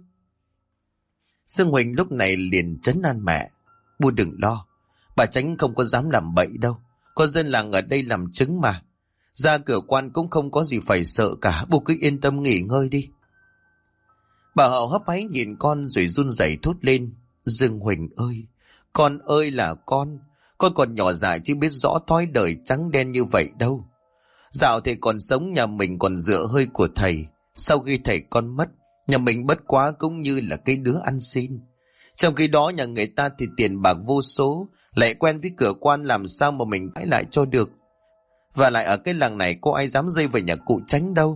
Dương Huỳnh lúc này liền trấn an mẹ. Bu đừng lo, bà Chánh không có dám làm bậy đâu. Có dân làng ở đây làm chứng mà. Ra cửa quan cũng không có gì phải sợ cả. Bu cứ yên tâm nghỉ ngơi đi. Bà Hậu hấp háy nhìn con rồi run rẩy thốt lên. Dương Huỳnh ơi, con ơi là con còn nhỏ dại chứ biết rõ thói đời trắng đen như vậy đâu. Dạo thầy còn sống nhà mình còn dựa hơi của thầy. Sau khi thầy con mất, nhà mình bất quá cũng như là cái đứa ăn xin. Trong khi đó nhà người ta thì tiền bạc vô số, lại quen với cửa quan làm sao mà mình cãi lại cho được. Và lại ở cái làng này có ai dám dây về nhà cụ Chánh đâu.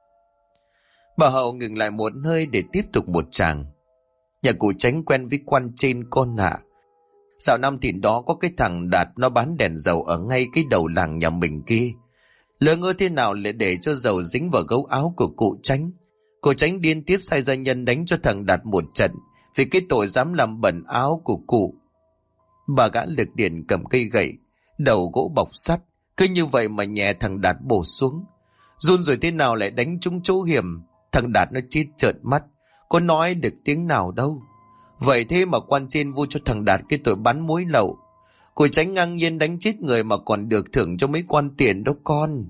Bà Hậu ngừng lại một hơi để tiếp tục một tràng. Nhà cụ Chánh quen với quan trên con ạ. Dạo năm thì đó có cái thằng Đạt nó bán đèn dầu ở ngay cái đầu làng nhà mình kia. Lỡ ngơ thế nào lại để cho dầu dính vào gấu áo của cụ Chánh. Cụ Chánh điên tiết sai gia nhân đánh cho thằng Đạt một trận vì cái tội dám làm bẩn áo của cụ. Bà gã lực điển cầm cây gậy, đầu gỗ bọc sắt, cứ như vậy mà nhẹ thằng Đạt bổ xuống. Run rồi thế nào lại đánh trúng chỗ hiểm. Thằng Đạt nó chết trợn mắt, có nói được tiếng nào đâu. Vậy thế mà quan trên vu cho thằng Đạt cái tội bán muối lậu. Cụ Chánh ngang nhiên đánh chết người mà còn được thưởng cho mấy quan tiền đó con.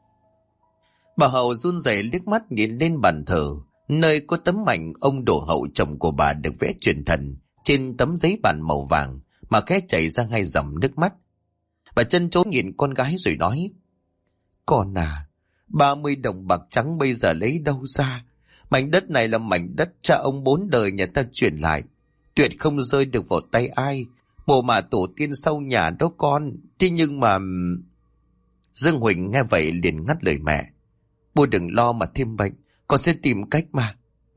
Bà Hậu run rẩy liếc mắt nhìn lên bàn thờ, nơi có tấm ảnh ông Đồ Hậu chồng của bà được vẽ truyền thần trên tấm giấy bàn màu vàng mà khẽ chảy ra hai dòng nước mắt. Bà chân chối nhìn con gái rồi nói. Con à, 30 đồng bạc trắng bây giờ lấy đâu ra? Mảnh đất này là mảnh đất cha ông 4 đời nhà ta chuyển lại, tuyệt không rơi được vào tay ai. Mồ mà tổ tiên sau nhà đó con. Thế nhưng mà... Dương Huỳnh nghe vậy liền ngắt lời mẹ. Bố đừng lo mà thêm bệnh, con sẽ tìm cách mà.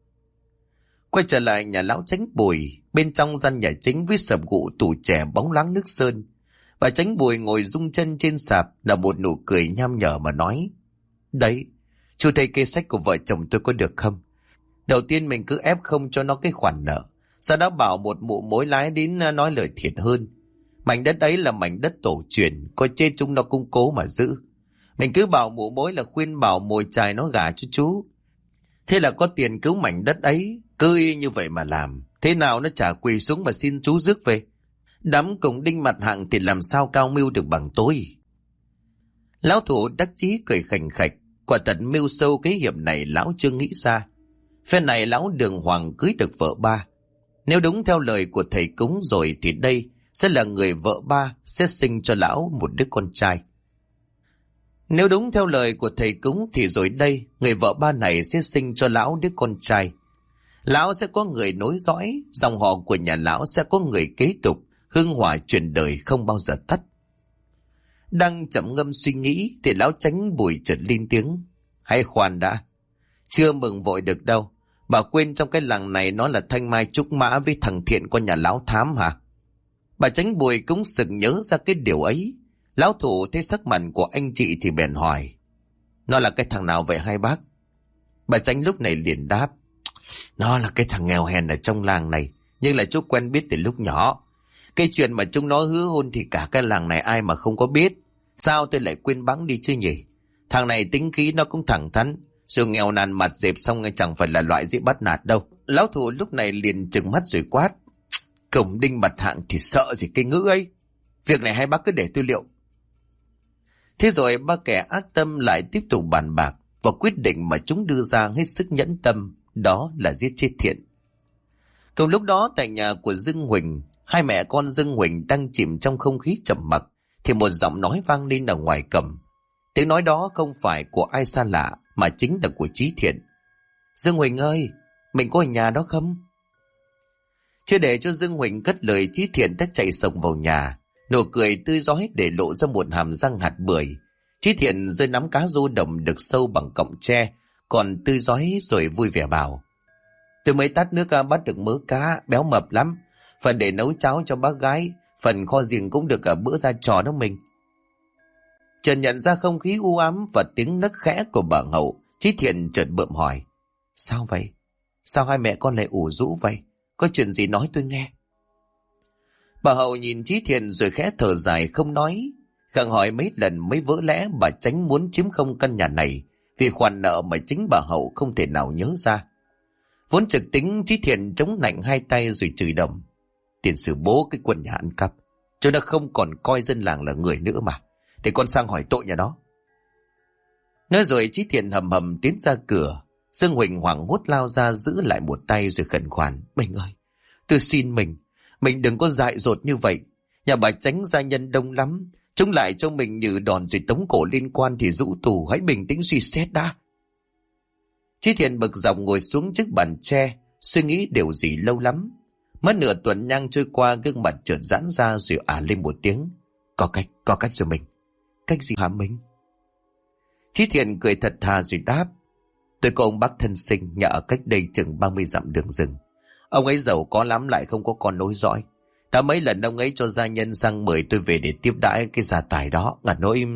Quay trở lại nhà lão Chánh Bùi, bên trong gian nhà chính với sập gụ tủ chè bóng loáng nước sơn. Bà Chánh Bùi ngồi rung chân trên sạp là một nụ cười nham nhở mà nói. Đấy, chú thấy kê sách của vợ chồng tôi có được không? Đầu tiên mình cứ ép không cho nó cái khoản nợ, sau đó bảo một mụ mối lái đến nói lời thiệt hơn. Mảnh đất ấy là mảnh đất tổ truyền, có chê chúng nó cũng cố mà giữ. Mình cứ bảo mụ mối là khuyên bảo mồi chài nó gả cho chú. Thế là có tiền cứu mảnh đất ấy, cứ y như vậy mà làm. Thế nào nó chả quỳ xuống mà xin chú rước về. Đám cùng đinh mặt hạng thì làm sao cao mưu được bằng tôi. Lão thủ đắc chí cười khành khạch. Quả thật mưu sâu cái hiểm này lão chưa nghĩ ra. Phen này lão đường hoàng cưới được vợ ba. Nếu đúng theo lời của thầy cúng rồi thì đây sẽ là người vợ ba sẽ sinh cho lão một đứa con trai. Nếu đúng theo lời của thầy cúng thì rồi đây người vợ ba này sẽ sinh cho lão đứa con trai. Lão sẽ có người nối dõi, dòng họ của nhà lão sẽ có người kế tục, hương hỏa truyền đời không bao giờ tắt. Đang chậm ngâm suy nghĩ thì lão Chánh Bùi chợt lên tiếng. Hãy khoan đã, chưa mừng vội được đâu. Bà quên trong cái làng này nó là thanh mai trúc mã với thằng Thiện con nhà lão Thám hả? Bà Chánh Bùi cũng sực nhớ ra cái điều ấy. Lão thủ thấy sắc mặt của anh chị thì bèn hỏi. Nó là cái thằng nào vậy hai bác? Bà Chánh lúc này liền đáp. Nó là cái thằng nghèo hèn ở trong làng này, nhưng là chú quen biết từ lúc nhỏ. Cái chuyện mà chúng nó hứa hôn thì cả cái làng này ai mà không có biết. Sao tôi lại quên bẵng đi chứ nhỉ? Thằng này tính khí nó cũng thẳng thắn, sự nghèo nàn mặt dẹp xong chẳng phải là loại dễ bắt nạt đâu. Lão thủ lúc này liền trừng mắt rồi quát. Cổng đinh mặt hạng thì sợ gì cái ngữ ấy. Việc này hai bác cứ để tôi liệu. Thế rồi ba kẻ ác tâm lại tiếp tục bàn bạc và quyết định mà chúng đưa ra hết sức nhẫn tâm, đó là giết chết Thiện. Cùng lúc đó tại nhà của Dương Huỳnh, hai mẹ con Dương Huỳnh đang chìm trong không khí trầm mặc thì một giọng nói vang lên ở ngoài cầm. Tiếng nói đó không phải của ai xa lạ mà chính là của Chí Thiện. Dương Huỳnh ơi, mình có ở nhà đó không? Chưa để cho Dương Huỳnh cất lời, Chí Thiện đã chạy sổng vào nhà, nụ cười tươi rói để lộ ra một hàm răng hạt bưởi. Chí Thiện rơi nắm cá rô đồng được sâu bằng cọng tre, còn tươi rói rồi vui vẻ bảo. Tôi mới tát nước bắt được mớ cá, béo mập lắm. Phần để nấu cháo cho bác gái, phần kho riêng cũng được ở bữa ra trò đó mình. Trần nhận ra không khí u ám và tiếng nấc khẽ của bà Hậu, Chí Thiện chợt bợm hỏi. Sao vậy? Sao hai mẹ con lại ủ rũ vậy? Có chuyện gì nói tôi nghe. Bà Hậu nhìn Chí Thiện rồi khẽ thở dài không nói. Khang hỏi mấy lần mới vỡ lẽ bà Chánh muốn chiếm không căn nhà này vì khoản nợ mà chính bà Hậu không thể nào nhớ ra. Vốn trực tính, Chí Thiện chống nạnh hai tay rồi chửi đầm. Tiền sử bố cái quân nhà ăn cắp, cho nó không còn coi dân làng là người nữa mà. Để con sang hỏi tội nhà nó. Nói rồi Chí Thiện hầm hầm tiến ra cửa. Dương Huỳnh hoảng hốt lao ra giữ lại một tay rồi khẩn khoản. Mình ơi, tôi xin mình đừng có dại dột như vậy. Nhà bà Chánh gia nhân đông lắm. Chúng lại cho mình như đòn rồi tống cổ liên quan thì rũ tù. Hãy bình tĩnh suy xét đã. Chí Thiện bực dọc ngồi xuống chiếc bàn tre, suy nghĩ điều gì lâu lắm. Mất nửa tuần nhang trôi qua, gương mặt chợt giãn ra rồi lên một tiếng. Có cách rồi mình. Cách gì hả mình? Chí Thiện cười thật thà rồi đáp. Tôi có ông bác thân sinh, nhà ở cách đây chừng 30 dặm đường rừng. Ông ấy giàu có lắm lại không có con nối dõi. Đã mấy lần ông ấy cho gia nhân sang mời tôi về để tiếp đãi cái gia tài đó. Ngặt nỗi...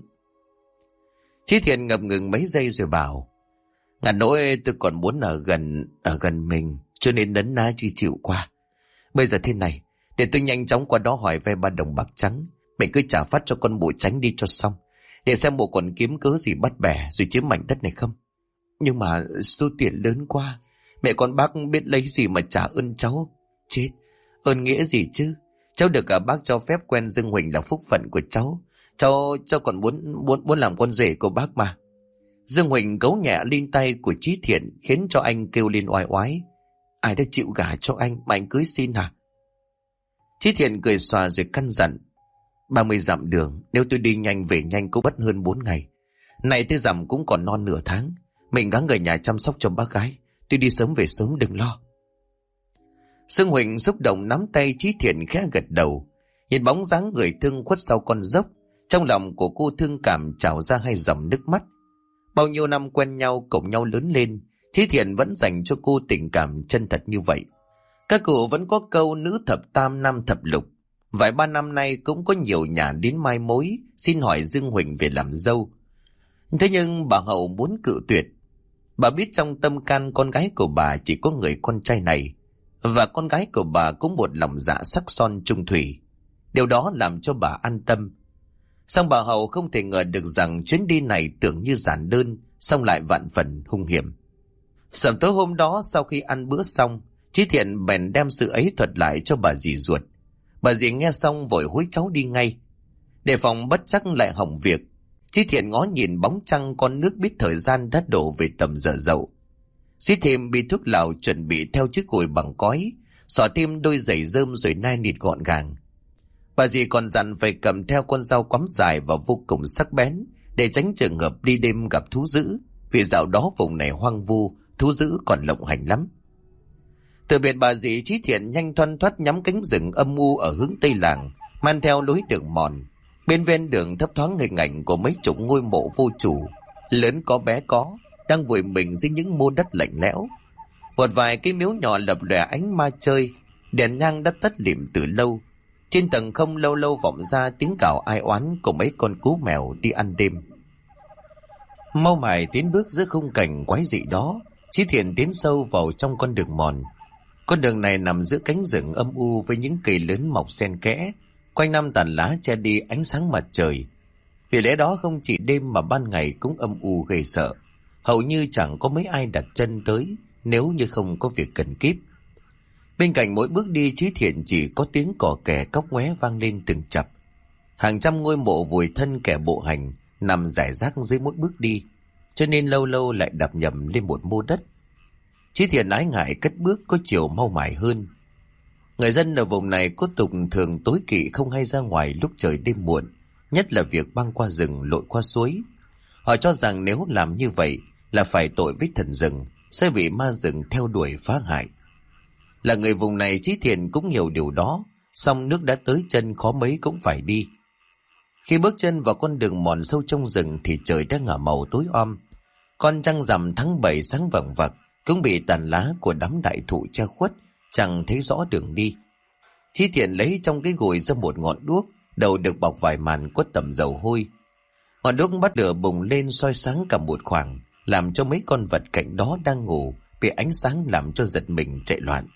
Chí Thiện ngập ngừng mấy giây rồi bảo. Ngặt nỗi tôi còn muốn ở gần mình, cho nên nấn ná chi chịu qua. Bây giờ thế này, để tôi nhanh chóng qua đó hỏi về 3 đồng bạc trắng. Mình cứ trả phát cho con Bụi Tránh đi cho xong. Để xem bộ còn kiếm cớ gì bắt bẻ rồi chiếm mảnh đất này không. Nhưng mà số tiền lớn quá. Mẹ con bác biết lấy gì mà trả ơn cháu. Chết, ơn nghĩa gì chứ. Cháu được cả bác cho phép quen Dương Huỳnh là phúc phận của cháu. Cháu còn muốn làm con rể của bác mà. Dương Huỳnh gấu nhẹ lên tay của Chí Thiện khiến cho anh kêu lên oai oái. Ai đã chịu gả cho anh mà anh cưới xin hả? Chí Thiện cười xòa rồi căn dặn. 30 dặm đường, nếu tôi đi nhanh về nhanh cũng mất hơn 4 ngày. Này tới dặm cũng còn non nửa tháng. Mình gắng người nhà chăm sóc cho bác gái. Tôi đi sớm về sớm đừng lo. Dương Huỳnh xúc động nắm tay Chí Thiện khẽ gật đầu. Nhìn bóng dáng người thương khuất sau con dốc, trong lòng của cô thương cảm trào ra hai dòng nước mắt. Bao nhiêu năm quen nhau cùng nhau lớn lên, Chí Thiện vẫn dành cho cô tình cảm chân thật như vậy. Các cụ vẫn có câu nữ thập tam nam thập lục. Vài 3 năm nay cũng có nhiều nhà đến mai mối xin hỏi Dương Huỳnh về làm dâu. Thế nhưng bà Hậu muốn cự tuyệt. Bà biết trong tâm can con gái của bà chỉ có người con trai này, và con gái của bà cũng một lòng dạ sắc son trung thủy. Điều đó làm cho bà an tâm. Song bà Hậu không thể ngờ được rằng chuyến đi này tưởng như giản đơn, song lại vạn phần hung hiểm. Sầm tối hôm đó sau khi ăn bữa xong, Chí Thiện bèn đem sự ấy thuật lại cho bà dì ruột. Bà dì nghe xong vội hối cháu đi ngay. Đề phòng bất chắc lại hỏng việc, Chí Thiện ngó nhìn bóng trăng con nước biết thời gian đã đổ về tầm giờ dậu. Xí thêm bi thuốc lào chuẩn bị theo chiếc gùi bằng cói, xỏ thêm đôi giày rơm rồi nai nịt gọn gàng. Bà dì còn dặn phải cầm theo con dao quắm dài và vô cùng sắc bén để tránh trường hợp đi đêm gặp thú dữ, vì dạo đó vùng này hoang vu, thú dữ còn lộng hành lắm. Từ biệt bà dì, Chí Thiện nhanh thoăn thoắt nhắm cánh rừng âm u ở hướng tây làng, man theo lối đường mòn. Bên ven đường thấp thoáng hình ảnh của mấy chục ngôi mộ vô chủ, lớn có bé có, đang vùi mình dưới những mô đất lạnh lẽo. Một vài cái miếu nhỏ lập lòe ánh ma chơi, đèn nhang đã tắt lịm từ lâu. Trên tầng không lâu lâu vọng ra tiếng cào ai oán của mấy con cú mèo đi ăn đêm. Mau mải tiến bước giữa khung cảnh quái dị đó, Chí Thiện tiến sâu vào trong con đường mòn. Con đường này nằm giữa cánh rừng âm u với những cây lớn mọc xen kẽ, quanh năm tàn lá che đi ánh sáng mặt trời. Vì lẽ đó không chỉ đêm mà ban ngày cũng âm u ghê sợ, hầu như chẳng có mấy ai đặt chân tới nếu như không có việc cần kíp. Bên cạnh mỗi bước đi, Chí Thiện chỉ có tiếng cò kè cóc ngoé vang lên từng chập. Hàng trăm ngôi mộ vùi thân kẻ bộ hành nằm rải rác dưới mỗi bước đi, cho nên lâu lâu lại đạp nhầm lên một mô đất. Chí Thiện ái ngại cất bước có chiều mau mải hơn. Người dân ở vùng này có tục thường tối kỵ không hay ra ngoài lúc trời đêm muộn, nhất là việc băng qua rừng lội qua suối. Họ cho rằng nếu làm như vậy là phải tội với thần rừng, sẽ bị ma rừng theo đuổi phá hại. Là người vùng này, Chí Thiện cũng hiểu điều đó, song nước đã tới chân khó mấy cũng phải đi. Khi bước chân vào con đường mòn sâu trong rừng thì trời đã ngả màu tối om. Con trăng rằm tháng 7 sáng vằng vặc cũng bị tàn lá của đám đại thụ che khuất, chẳng thấy rõ đường đi. Chí Thiện lấy trong cái gùi ra một ngọn đuốc, đầu được bọc vài màn có tẩm dầu hôi. Ngọn đuốc bắt lửa bùng lên soi sáng cả một khoảng, làm cho mấy con vật cạnh đó đang ngủ bị ánh sáng làm cho giật mình chạy loạn.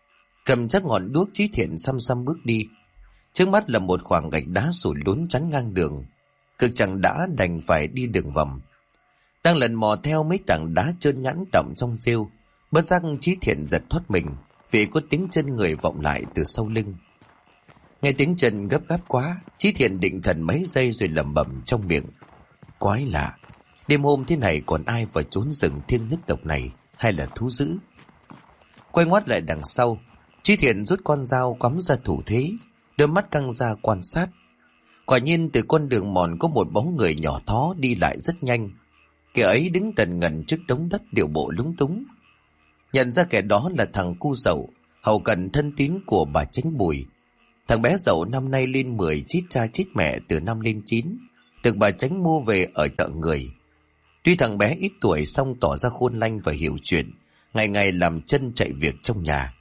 Cầm chắc ngọn đuốc, Chí Thiện xăm xăm bước đi. Trước mắt là một khoảng gạch đá sủi lún chắn ngang đường, cực chẳng đã đành phải đi đường vòng. Đang lần mò theo mấy tảng đá trơn nhẵn đọng trong rêu, bất giác Chí Thiện giật thoát mình vì có tiếng chân người vọng lại từ sau lưng. Nghe tiếng chân gấp gáp quá, Chí Thiện định thần mấy giây rồi lẩm bẩm trong miệng: quái lạ, đêm hôm thế này còn ai vào trốn rừng thiêng nước độc này, hay là thú dữ? Quay ngoắt lại đằng sau, Chí Thiện rút con dao cắm ra thủ thế, đôi mắt căng ra quan sát. Quả nhiên từ con đường mòn có một bóng người nhỏ thó đi lại rất nhanh. Kẻ ấy đứng tần ngần trước đống đất điệu bộ lúng túng. Nhận ra kẻ đó là thằng cu Dậu, hầu cận thân tín của bà Chánh Bùi. Thằng bé Dậu năm nay lên 10, chít cha chít mẹ từ năm lên 9, được bà Chánh mua về ở chợ người. Tuy thằng bé ít tuổi song tỏ ra khôn lanh và hiểu chuyện, ngày ngày làm chân chạy việc trong nhà.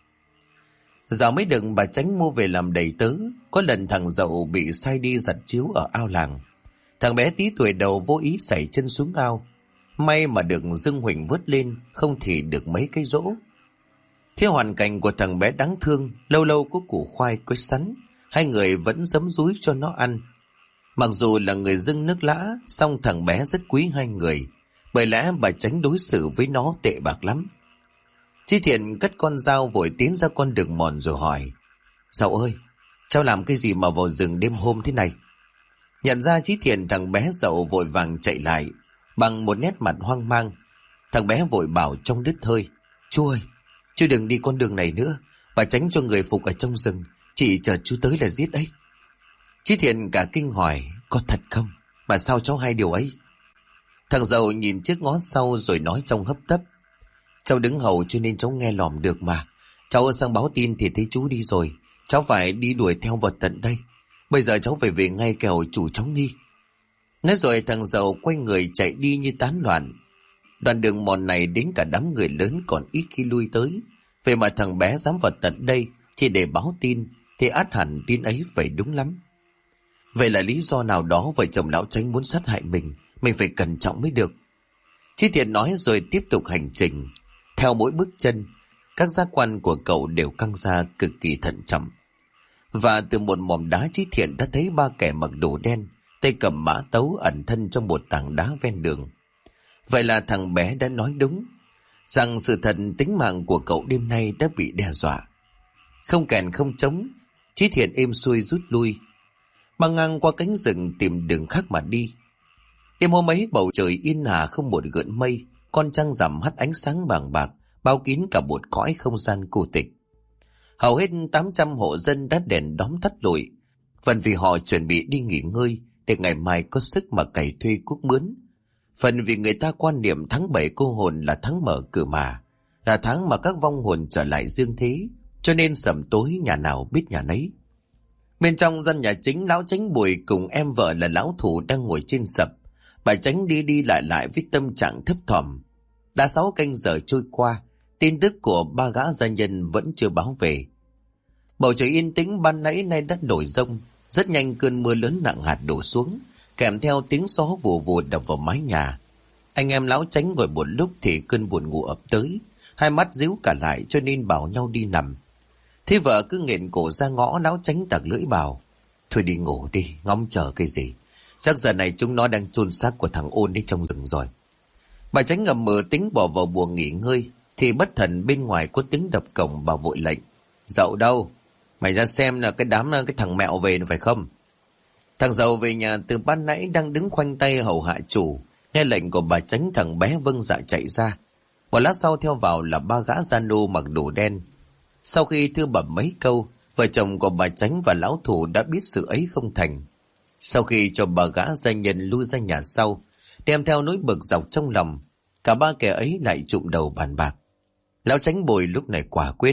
Dạo mới được bà Chánh mua về làm đầy tớ, có lần thằng Dậu bị sai đi giặt chiếu ở ao làng. Thằng bé tí tuổi đầu vô ý sảy chân xuống ao, may mà được Dương Huỳnh vớt lên, không thì được mấy cái rỗ. Thế hoàn cảnh của thằng bé đáng thương, lâu lâu có củ khoai có sắn, hai người vẫn giấm dúi cho nó ăn. Mặc dù là người dưng nước lã, song thằng bé rất quý hai người, bởi lẽ bà Chánh đối xử với nó tệ bạc lắm. Chí Thiện cất con dao vội tiến ra con đường mòn rồi hỏi: Dậu ơi, cháu làm cái gì mà vào rừng đêm hôm thế này? Nhận ra Chí Thiện, thằng bé Dậu vội vàng chạy lại, bằng một nét mặt hoang mang. Thằng bé vội bảo trong đứt hơi: Chú ơi, chú đừng đi con đường này nữa, bà Chánh cho người phục ở trong rừng, chỉ chờ chú tới là giết ấy. Chí Thiện cả kinh hỏi: Có thật không? Mà sao cháu hay điều ấy? Thằng Dậu nhìn trước ngó sau rồi nói trong hấp tấp: Cháu đứng hầu cho nên cháu nghe lỏm được mà. Cháu sang báo tin thì thấy chú đi rồi, cháu phải đi đuổi theo vào tận đây. Bây giờ cháu phải về ngay kẻo chủ cháu nghi. Nói rồi thằng Dậu quay người chạy đi như tán loạn. Đoạn đường mòn này đến cả đám người lớn còn ít khi lui tới. Vậy mà thằng bé dám vào tận đây chỉ để báo tin, thì ắt hẳn tin ấy phải đúng lắm. Vậy là lý do nào đó vợ chồng lão Chánh muốn sát hại mình phải cẩn trọng mới được. Chí Thiện nói rồi tiếp tục hành trình. Theo mỗi bước chân, các giác quan của cậu đều căng ra cực kỳ thận trọng. Và từ một mỏm đá, Chí Thiện đã thấy ba kẻ mặc đồ đen, tay cầm mã tấu ẩn thân trong một tảng đá ven đường. Vậy là thằng bé đã nói đúng. rằng sự thật tính mạng của cậu đêm nay đã bị đe dọa. Không kèn không trống, Chí Thiện êm xuôi rút lui, băng ngang qua cánh rừng tìm đường khác mà đi. Đêm hôm ấy bầu trời yên ả không một gợn mây, con trăng rằm hắt ánh sáng vàng bạc bao kín cả một cõi không gian cô tịch. Hầu hết 800 hộ dân đã đèn đóm tắt lụi, phần vì họ chuẩn bị đi nghỉ ngơi để ngày mai có sức mà cày thuê cuốc mướn, phần vì người ta quan niệm tháng 7 cô hồn là tháng mở cửa mà, là tháng mà các vong hồn trở lại dương thế, cho nên sẩm tối nhà nào biết nhà nấy. Bên trong gian nhà chính, lão Chánh Bùi cùng em vợ là lão Thủ đang ngồi trên sập. Bà Chánh đi đi lại lại với tâm trạng thấp thỏm. Đã 6 canh giờ trôi qua, tin tức của 3 gã gia nhân vẫn chưa báo về. Bầu trời yên tĩnh ban nãy nay đã nổi giông, rất nhanh cơn mưa lớn nặng hạt đổ xuống, kèm theo tiếng gió vù vù đập vào mái nhà. Anh em lão Chánh ngồi một lúc thì cơn buồn ngủ ập tới, hai mắt díu cả lại cho nên bảo nhau đi nằm. Thế vợ cứ nghẹn cổ ra ngõ, lão Chánh tặc lưỡi bảo: thôi đi ngủ đi, ngóng chờ cái gì, chắc giờ này chúng nó đang chôn xác của thằng Ôn đi trong rừng rồi. Bà Chánh ngầm mờ tính bỏ vào buồng nghỉ ngơi thì bất thần bên ngoài có tiếng đập cổng. Bà vội lệnh: Dậu đâu? Mày ra xem là cái thằng mẹo về phải không? Thằng Dậu về nhà từ ban nãy đang đứng khoanh tay hầu hạ chủ. Nghe lệnh của bà Chánh, thằng bé vâng dạ chạy ra. Một lát sau theo vào là 3 gã gia nô mặc đồ đen. Sau khi thưa bẩm mấy câu, vợ chồng của bà Chánh và lão Thủ đã biết sự ấy không thành. Sau khi cho 3 gã gia nhân lui ra nhà sau, đem theo nỗi bực dọc trong lòng, cả 3 kẻ ấy lại chụm đầu bàn bạc. Lão Chánh Bùi lúc này quả quyết: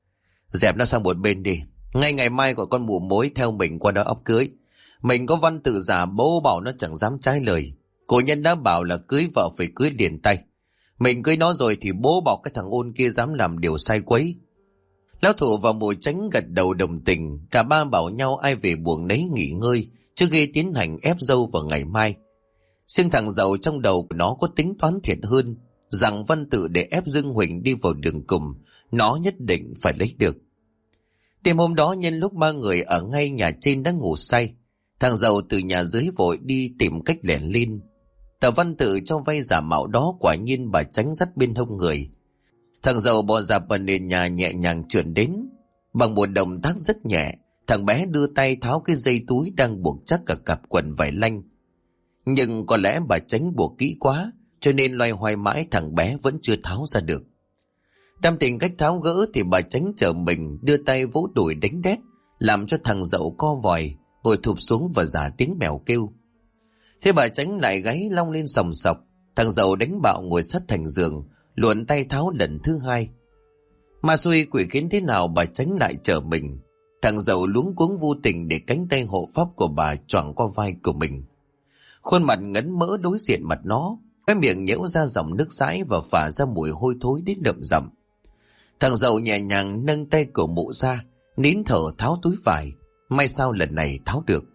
dẹp nó sang một bên đi, ngay ngày mai gọi con mụ mối theo mình qua đó óc cưới. Mình có văn tự giả, bố bảo nó chẳng dám trái lời. Cổ nhân đã bảo là cưới vợ phải cưới liền tay. Mình cưới nó rồi thì bố bảo cái thằng Ôn kia dám làm điều sai quấy. Lão Thủ và mụ Chánh gật đầu đồng tình, cả 3 bảo nhau ai về buồng nấy nghỉ ngơi trước khi tiến hành ép dâu vào ngày mai. Riêng thằng Dậu trong đầu của nó có tính toán thiệt hơn, rằng văn tự để ép Dương Huỳnh đi vào đường cùng, nó nhất định phải lấy được. Đêm hôm đó nhân lúc 3 người ở ngay nhà trên đang ngủ say, thằng Dậu từ nhà dưới vội đi tìm cách lẻn lên. Tờ văn tự cho vay giả mạo đó quả nhiên bà Chánh dắt bên hông người. Thằng Dậu bò dạp vào nền nhà nhẹ nhàng trườn đến. Bằng một động tác rất nhẹ, thằng bé đưa tay tháo cái dây túi đang buộc chắc cả cặp quần vải lanh. Nhưng có lẽ bà Chánh buộc kỹ quá, cho nên loay hoay mãi thằng bé vẫn chưa tháo ra được. Đang tìm cách tháo gỡ thì bà Chánh chờ mình đưa tay vỗ đùi đánh đét, làm cho thằng Dậu co vòi, ngồi thụp xuống và giả tiếng mèo kêu. Thế bà Chánh lại gáy long lên sòng sọc, thằng Dậu đánh bạo ngồi sát thành giường, luồn tay tháo lần thứ 2. Mà xui quỷ khiến thế nào bà Chánh lại chờ mình. Thằng Dậu luống cuống vô tình để cánh tay hộ pháp của bà choàng qua vai của mình. Khuôn mặt ngấn mỡ đối diện mặt nó, cái miệng nhễu ra dòng nước dãi và phả ra mùi hôi thối đến lợm giọng. Thằng Dậu nhẹ nhàng nâng tay của mụ ra, nín thở tháo túi vải. May sao lần này tháo được.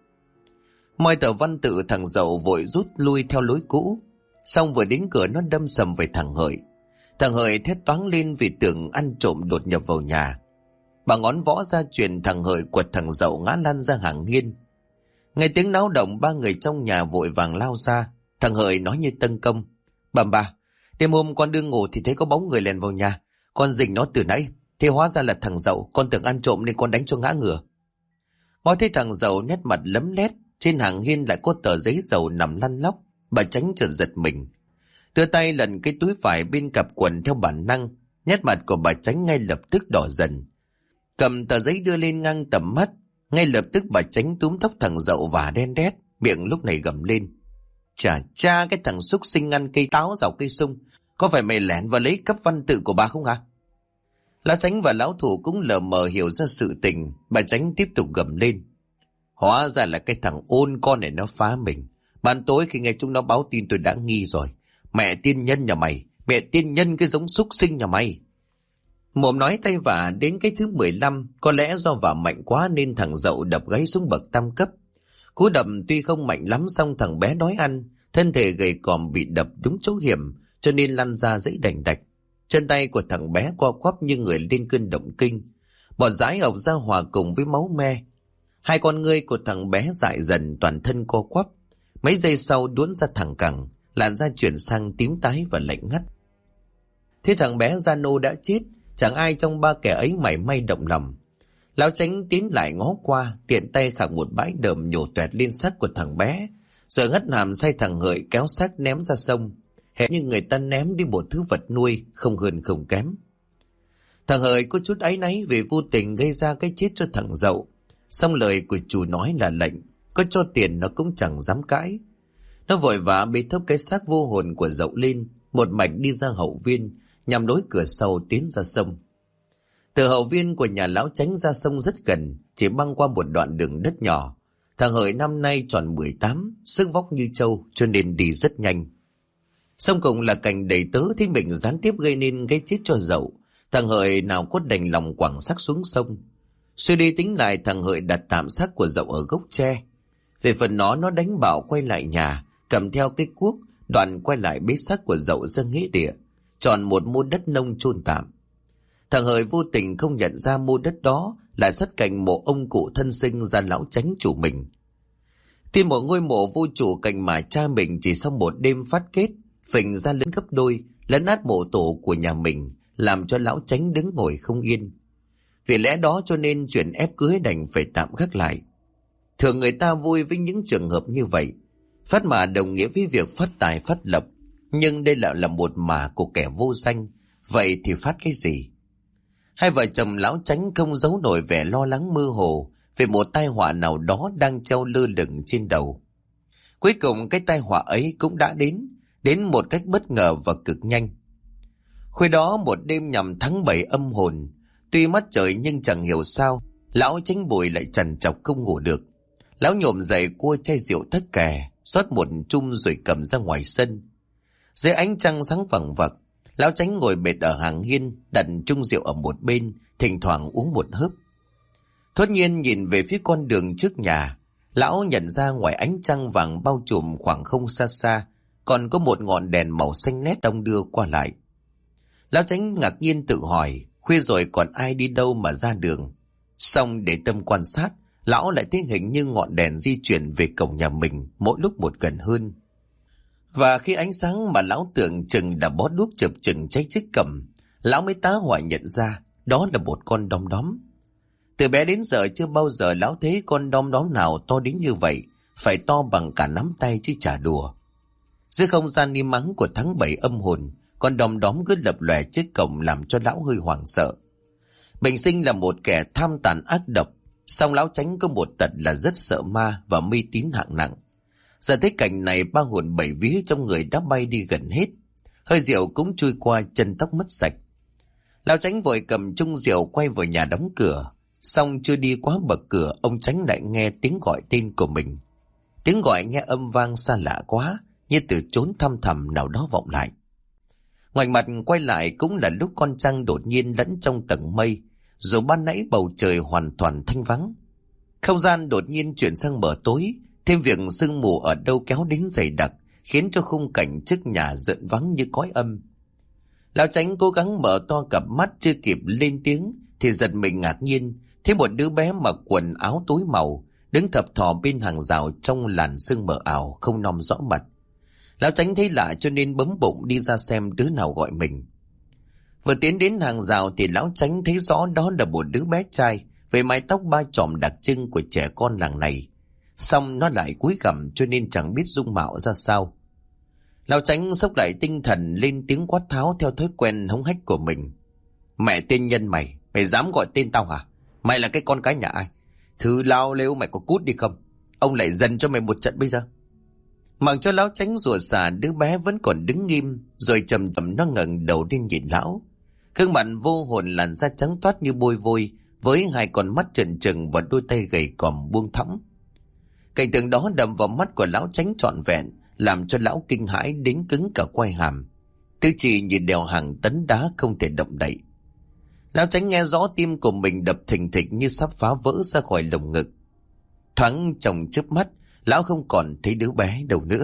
Mọi tờ văn tự thằng Dậu vội rút lui theo lối cũ. Xong vừa đến cửa nó đâm sầm về thằng Hợi. Thằng Hợi thét toáng lên vì tưởng ăn trộm đột nhập vào nhà. Bà ngón võ ra truyền, thằng Hợi quật thằng Dậu ngã lăn ra hàng hiên. Nghe tiếng náo động, 3 người trong nhà vội vàng lao ra. Thằng Hợi nói như tân công: bà, đêm hôm con đương ngủ thì thấy có bóng người lèn vào nhà. Con rình nó từ nãy, thế hóa ra là thằng Dậu. Con tưởng ăn trộm nên con đánh cho ngã ngửa. Ngó thấy thằng Dậu nét mặt lấm lét, trên hàng hiên lại có tờ giấy dầu nằm lăn lóc. Bà Chánh chợt giật mình, đưa tay lần cái túi vải bên cặp quần theo bản năng. Nét mặt của bà Chánh ngay lập tức đỏ dần, cầm tờ giấy đưa lên ngang tầm mắt. Ngay lập tức bà Chánh túm tóc thằng Dậu và đen đét, miệng lúc này gầm lên: Chà cha, cái thằng xúc sinh ăn cây táo rào cây sung, có phải mày lẻn vào lấy cắp văn tự của bà không hả? Lão Chánh và lão Thủ cũng lờ mờ hiểu ra sự tình. Bà Chánh tiếp tục gầm lên: Hóa ra là cái thằng Ôn con này nó phá mình. Ban tối khi nghe chúng nó báo tin tôi đã nghi rồi. Mẹ tiên nhân nhà mày, mẹ tiên nhân cái giống xúc sinh nhà mày. Mồm nói tay vả đến cái thứ 15, có lẽ do vả mạnh quá nên thằng Dậu đập gáy xuống bậc tam cấp. Cú đập tuy không mạnh lắm, song thằng bé đói ăn, thân thể gầy còm bị đập đúng chỗ hiểm, cho nên lăn ra dãy đành đạch. Chân tay của thằng bé co quắp như người lên cơn động kinh, bọt dãi ọc ra hòa cùng với máu me. Hai con ngươi của thằng bé dại dần, toàn thân co quắp. Mấy giây sau đuốn ra thẳng cẳng, làn da chuyển sang tím tái và lạnh ngắt. Thế thằng bé Gia Nô đã chết, chẳng ai trong ba kẻ ấy mảy may động lòng. Lão Chánh tiến lại ngó qua, tiện tay khạc một bãi đờm nhổ toẹt lên xác của thằng bé, rồi hất hàm sai thằng Hợi kéo xác ném ra sông, hệt như người ta ném đi một thứ vật nuôi, không hơn không kém. Thằng Hợi có chút áy náy vì vô tình gây ra cái chết cho thằng Dậu, song lời của chủ nói là lệnh, có cho tiền nó cũng chẳng dám cãi. Nó vội vã bế thốc cái xác vô hồn của Dậu lên, một mạch đi ra hậu viên, nhằm lối cửa sau tiến ra sông. Từ hậu viên của nhà lão Chánh ra sông rất gần, chỉ băng qua một đoạn đường đất nhỏ. Thằng Hợi năm nay tròn 18, sức vóc như trâu cho nên đi rất nhanh. Xong cùng là cảnh đầy tớ thấy mình gián tiếp gây nên cái chết cho Dậu. Thằng Hợi nào có đành lòng quẳng xác xuống sông. Suy đi tính lại, thằng Hợi đặt tạm xác của Dậu ở gốc tre. Về phần nó đánh bảo quay lại nhà, cầm theo cái cuốc, đoạn quay lại bế xác của Dậu ra nghĩa địa, chọn một mô đất nông chôn tạm. Thằng Hợi vô tình không nhận ra mô đất đó lại sát cạnh mộ ông cụ thân sinh ra lão Chánh chủ mình. Tin một ngôi mộ vô chủ cạnh mà cha mình chỉ sau một đêm phát kết, phình ra lớn gấp đôi, lấn át mộ tổ của nhà mình, làm cho lão Chánh đứng ngồi không yên. Vì lẽ đó cho nên chuyện ép cưới đành phải tạm gác lại. Thường người ta vui với những trường hợp như vậy, phát mà đồng nghĩa với việc phát tài phát lộc, nhưng đây là một mà của kẻ vô danh, vậy thì phát cái gì? Hai vợ chồng lão Chánh không giấu nổi vẻ lo lắng mơ hồ về một tai họa nào đó đang treo lơ lửng trên đầu. Cuối cùng cái tai họa ấy cũng đã đến một cách bất ngờ và cực nhanh. Khuya đó một đêm nhằm tháng 7 âm hồn, tuy mắt trời nhưng chẳng hiểu sao lão Chánh Bùi lại trằn trọc không ngủ được. Lão nhổm dậy cua chai rượu thất kè, xót một chung rồi cầm ra ngoài sân. Dưới ánh trăng sáng vằng vặc, lão Chánh ngồi bệt ở hàng hiên, đặt chung rượu ở một bên, thỉnh thoảng uống một hớp. Thốt nhiên nhìn về phía con đường trước nhà, lão nhận ra ngoài ánh trăng vàng bao trùm khoảng không xa xa, còn có một ngọn đèn màu xanh lét đong đưa qua lại. Lão Chánh ngạc nhiên tự hỏi, khuya rồi còn ai đi đâu mà ra đường. Xong để tâm quan sát, lão lại thấy hình như ngọn đèn di chuyển về cổng nhà mình mỗi lúc một gần hơn. Và khi ánh sáng mà lão tưởng chừng đã bó đuốc chập chừng cháy chiếc cằm, lão mới tá hỏa nhận ra đó là một con đom đóm. Từ bé đến giờ chưa bao giờ lão thấy con đom đóm nào to đến như vậy, phải to bằng cả nắm tay chứ chả đùa. Giữa không gian im ắng của tháng 7 âm hồn, con đom đóm cứ lập lòe trước cổng làm cho lão hơi hoảng sợ. Bình sinh là một kẻ tham tàn ác độc, song lão Chánh có một tật là rất sợ ma và mê tín hạng nặng. Giờ thấy cảnh này, ba hồn bảy vía trong người đã bay đi gần hết, hơi rượu cũng trôi qua, chân tóc mất sạch. Lão Chánh vội cầm chung rượu quay vào nhà đóng cửa. Xong chưa đi quá bậc cửa, ông Chánh lại nghe tiếng gọi tên của mình. Tiếng gọi nghe âm vang xa lạ quá, như từ chốn thăm thẳm nào đó vọng lại. Ngoảnh mặt quay lại cũng là lúc con trăng đột nhiên lẫn trong tầng mây, dù ban nãy bầu trời hoàn toàn thanh vắng. Không gian đột nhiên chuyển sang mờ tối, thêm việc sương mù ở đâu kéo đến dày đặc, khiến cho khung cảnh trước nhà rợn vắng như cõi âm. Lão Chánh cố gắng mở to cặp mắt, chưa kịp lên tiếng thì giật mình ngạc nhiên thấy một đứa bé mặc quần áo tối màu đứng thập thò bên hàng rào trong làn sương mờ ảo, không nom rõ mặt. Lão Chánh thấy lạ cho nên bấm bụng đi ra xem đứa nào gọi mình. Vừa tiến đến hàng rào thì lão Chánh thấy rõ đó là một đứa bé trai với mái tóc ba chòm đặc trưng của trẻ con làng này. Xong nó lại cúi gằm cho nên chẳng biết dung mạo ra sao. Lão Chánh xốc lại tinh thần lên tiếng quát tháo theo thói quen hống hách của mình. Mẹ tên nhân mày dám gọi tên tao hả? Mày là cái con cái nhà ai? Thứ lao lêu mày có cút đi không? Ông lại dần cho mày một trận bây giờ. Mặc cho lão Chánh rủa xả, đứa bé vẫn còn đứng nghiêm, rồi chậm chậm nó ngẩng đầu lên nhìn lão. Gương mặt vô hồn, làn da trắng toát như bôi vôi, với hai con mắt trần trừng và đôi tay gầy còm buông thõng. Cảnh tượng đó đập vào mắt của lão Chánh trọn vẹn, làm cho lão kinh hãi đến cứng cả quai hàm. Tư chỉ như đèo hàng tấn đá không thể động đậy. Lão Chánh nghe rõ tim của mình đập thình thịch như sắp phá vỡ ra khỏi lồng ngực. Thoáng trong chớp mắt, lão không còn thấy đứa bé đâu nữa.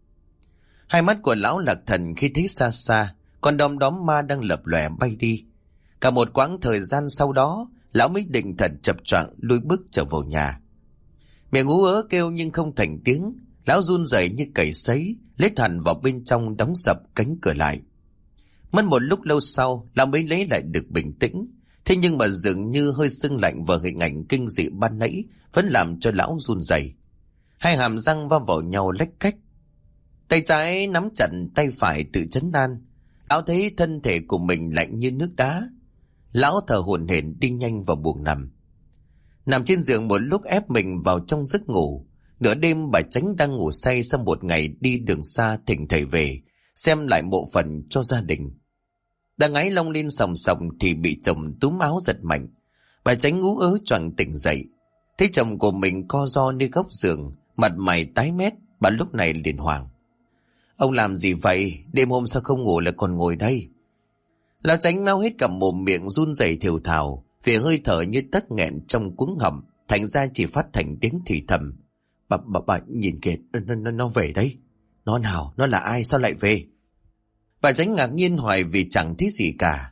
Hai mắt của lão lạc thần khi thấy xa xa con đom đóm ma đang lập lòe bay đi. Cả một quãng thời gian sau đó, lão mới định thần chập choạng lùi bước trở vào nhà. Miệng ú ớ kêu nhưng không thành tiếng. Lão run rẩy như cầy sấy, lết hẳn vào bên trong, đóng sập cánh cửa lại. Mất một lúc lâu sau, lão mới lấy lại được bình tĩnh. Thế nhưng mà dường như hơi sưng lạnh và hình ảnh kinh dị ban nãy vẫn làm cho lão run rẩy. Hai hàm răng va vào nhau lách cách. Tay trái nắm chặt tay phải tự trấn an. Lão thấy thân thể của mình lạnh như nước đá. Lão thở hổn hển đi nhanh vào buồng nằm. Nằm trên giường một lúc ép mình vào trong giấc ngủ. Nửa đêm bà Chánh đang ngủ say sau một ngày đi đường xa thỉnh thầy về, xem lại mộ phần cho gia đình. Đang ngáy lông lên sòng sòng thì bị chồng túm áo giật mạnh. Bà Chánh ngú ớ choàng tỉnh dậy. Thấy chồng của mình co ro nơi góc giường, mặt mày tái mét, bà lúc này liền hoảng. Ông làm gì vậy? Đêm hôm sao không ngủ lại còn ngồi đây? Lão Chánh mau hết cả mồm miệng run rẩy thều thào, vì hơi thở như tắc nghẹn trong cuống họng, thành ra chỉ phát thành tiếng thì thầm. Bà nhìn kìa, nó về đấy. Nó nào? Nó là ai? Sao lại về? Bà Chánh ngạc nhiên hoài vì chẳng thấy gì cả.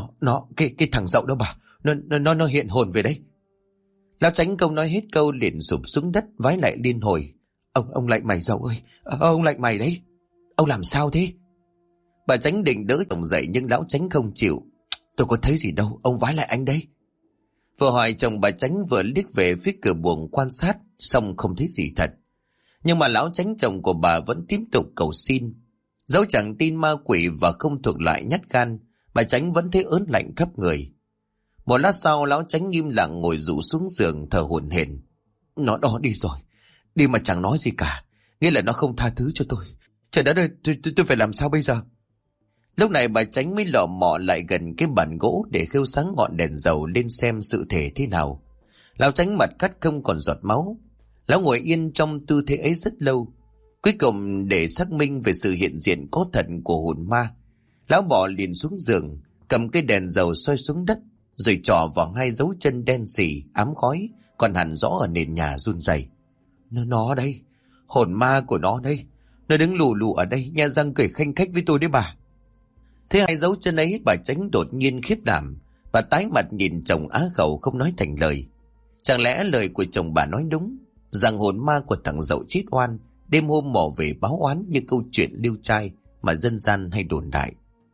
Cái thằng Dậu đó bà, nó hiện hồn về đấy. Lão Chánh không nói hết câu liền sụp xuống đất vái lại liên hồi. Ông Lạnh Mày Dậu ơi, ông Lạnh Mày đấy. Ông làm sao thế? Bà Chánh định đỡ chồng dậy nhưng lão Chánh không chịu. Tôi có thấy gì đâu, ông vái lại anh đấy. Vừa hỏi chồng bà Chánh vừa liếc về phía cửa buồng quan sát, xong không thấy gì thật. Nhưng mà lão Chánh chồng của bà vẫn tiếp tục cầu xin. Dẫu chẳng tin ma quỷ và không thuộc lại nhát gan, bà Chánh vẫn thấy ớn lạnh khắp người. Một lát sau lão Chánh im lặng ngồi rũ xuống giường thở hổn hển. Nó đó đi rồi, đi mà chẳng nói gì cả, nghĩa là nó không tha thứ cho tôi. Trời đất ơi, tôi phải làm sao bây giờ? Lúc này bà Chánh mới lọ mọ lại gần cái bàn gỗ để khêu sáng ngọn đèn dầu lên xem sự thể thế nào. Lão Chánh mặt cắt không còn giọt máu. Lão ngồi yên trong tư thế ấy rất lâu. Cuối cùng để xác minh về sự hiện diện có thật của hồn ma, lão bò liền xuống giường, cầm cái đèn dầu soi xuống đất, rồi trỏ vào hai dấu chân đen sì ám khói còn hẳn rõ ở nền nhà run rẩy. Nó đây, hồn ma của nó đây. Nó đứng lù lù ở đây, nhe răng cười khanh khách với tôi đấy bà. Thế hai dấu chân ấy, bà Chánh đột nhiên khiếp đảm. Bà tái mặt nhìn chồng á khẩu không nói thành lời. Chẳng lẽ lời của chồng bà nói đúng, rằng hồn ma của thằng Dậu chết oan, đêm hôm mò về báo oán như câu chuyện liêu trai mà dân gian hay đồn đại.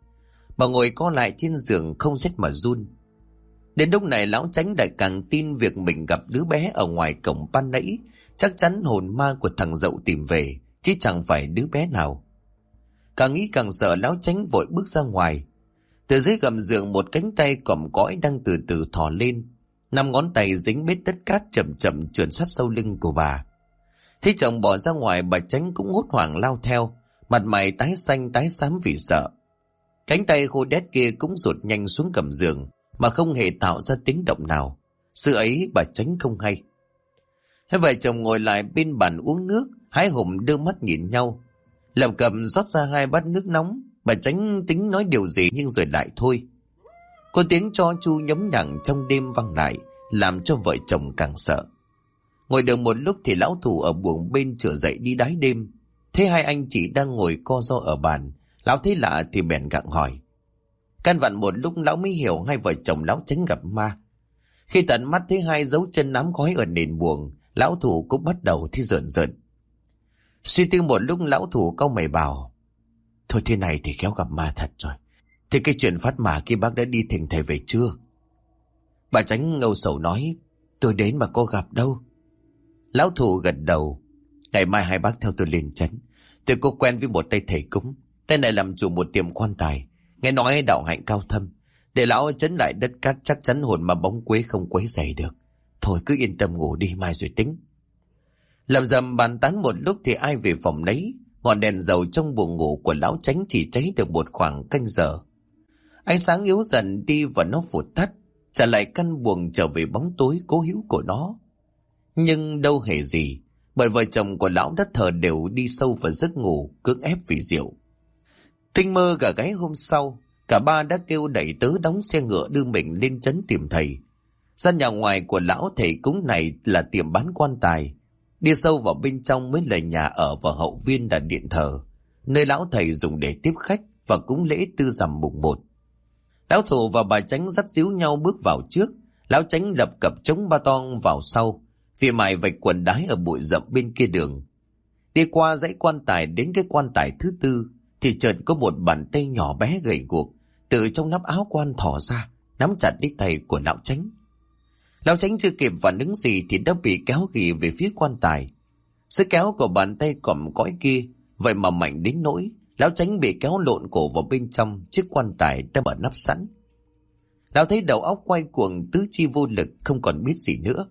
Bà ngồi co lại trên giường không rét mà run. Đến lúc này lão Chánh lại càng tin việc mình gặp đứa bé ở ngoài cổng ban nãy chắc chắn hồn ma của thằng Dậu tìm về, chứ chẳng phải đứa bé nào. Càng nghĩ càng sợ, lão Chánh vội bước ra ngoài. Từ dưới gầm giường một cánh tay còm cõi đang từ từ thò lên. 5 ngón tay dính bết đất cát chậm chậm trườn sát sau lưng của bà. Thấy chồng bỏ ra ngoài, bà Chánh cũng hốt hoảng lao theo, mặt mày tái xanh tái xám vì sợ. Cánh tay khô đét kia cũng rụt nhanh xuống gầm giường mà không hề tạo ra tiếng động nào. Sự ấy bà Chánh không hay. Hai vợ chồng ngồi lại bên bàn uống nước, hái hùng đưa mắt nhìn nhau. Lầm cầm rót ra 2 bát nước nóng. Bà Chánh tính nói điều gì nhưng rồi lại thôi. Có tiếng cho chu nhấm nhặng trong đêm vang lại, làm cho vợ chồng càng sợ. Ngồi được một lúc thì lão Thủ ở buồng bên trở dậy đi đái đêm. Thấy hai anh chị đang ngồi co ro ở bàn, lão thấy lạ thì bèn gặng hỏi. Căn vặn một lúc lão mới hiểu hai vợ chồng lão Chánh gặp ma. Khi tận mắt thấy 2 dấu chân ám khói ở nền buồng, lão Thủ cũng bắt đầu thấy rợn rợn. Suy tư một lúc, lão Thủ cau mày bảo: Thôi thế này thì khéo gặp ma thật rồi. Thế cái chuyện phát mà kia bác đã đi thỉnh thầy về chưa? Bà Chánh ngâu sầu nói: Tôi đến mà có gặp đâu. Lão Thủ gật đầu: Ngày mai hai bác theo tôi lên trấn. Tôi có quen với một tay thầy cúng. Tay này làm chủ một tiệm quan tài, nghe nói đạo hạnh cao thâm. Để lão trấn lại đất cát, chắc chắn hồn ma bóng quế không quấy rầy được. Thôi cứ yên tâm ngủ đi, mai rồi tính. Lầm rầm bàn tán một lúc thì ai về phòng nấy. Ngọn đèn dầu trong buồng ngủ của lão Chánh chỉ cháy được một khoảng canh giờ. Ánh sáng yếu dần đi và nó vụt tắt, trả lại căn buồng trở về bóng tối cố hữu của nó. Nhưng đâu hề gì, bởi vợ chồng của lão đất thờ đều đi sâu vào giấc ngủ cưỡng ép vì rượu. Tinh mơ gà gáy hôm sau, cả ba đã kêu đẩy tớ đóng xe ngựa đưa mình lên trấn tìm thầy. Gian nhà ngoài của lão thầy cúng này là tiệm bán quan tài. Đi sâu vào bên trong mới là nhà ở và hậu viên là điện thờ, nơi lão thầy dùng để tiếp khách và cúng lễ tư rằm mùng 1. Lão Thủ và bà Chánh dắt díu nhau bước vào trước. Lão Chánh lập cập chống ba toang vào sau, vì mải vạch quần đái ở bụi rậm bên kia đường. Đi qua dãy quan tài đến cái quan tài thứ tư thì chợt có một bàn tay nhỏ bé gầy guộc từ trong nắp áo quan thò ra, nắm chặt lấy tay của lão Chánh. Lão Chánh chưa kịp phản ứng gì thì đã bị kéo ghì về phía quan tài. Sức kéo của bàn tay còm cõi kia vậy mà mạnh đến nỗi lão Chánh bị kéo lộn cổ vào bên trong chiếc quan tài đã mở nắp sẵn. Lão thấy đầu óc quay cuồng, tứ chi vô lực, không còn biết gì nữa.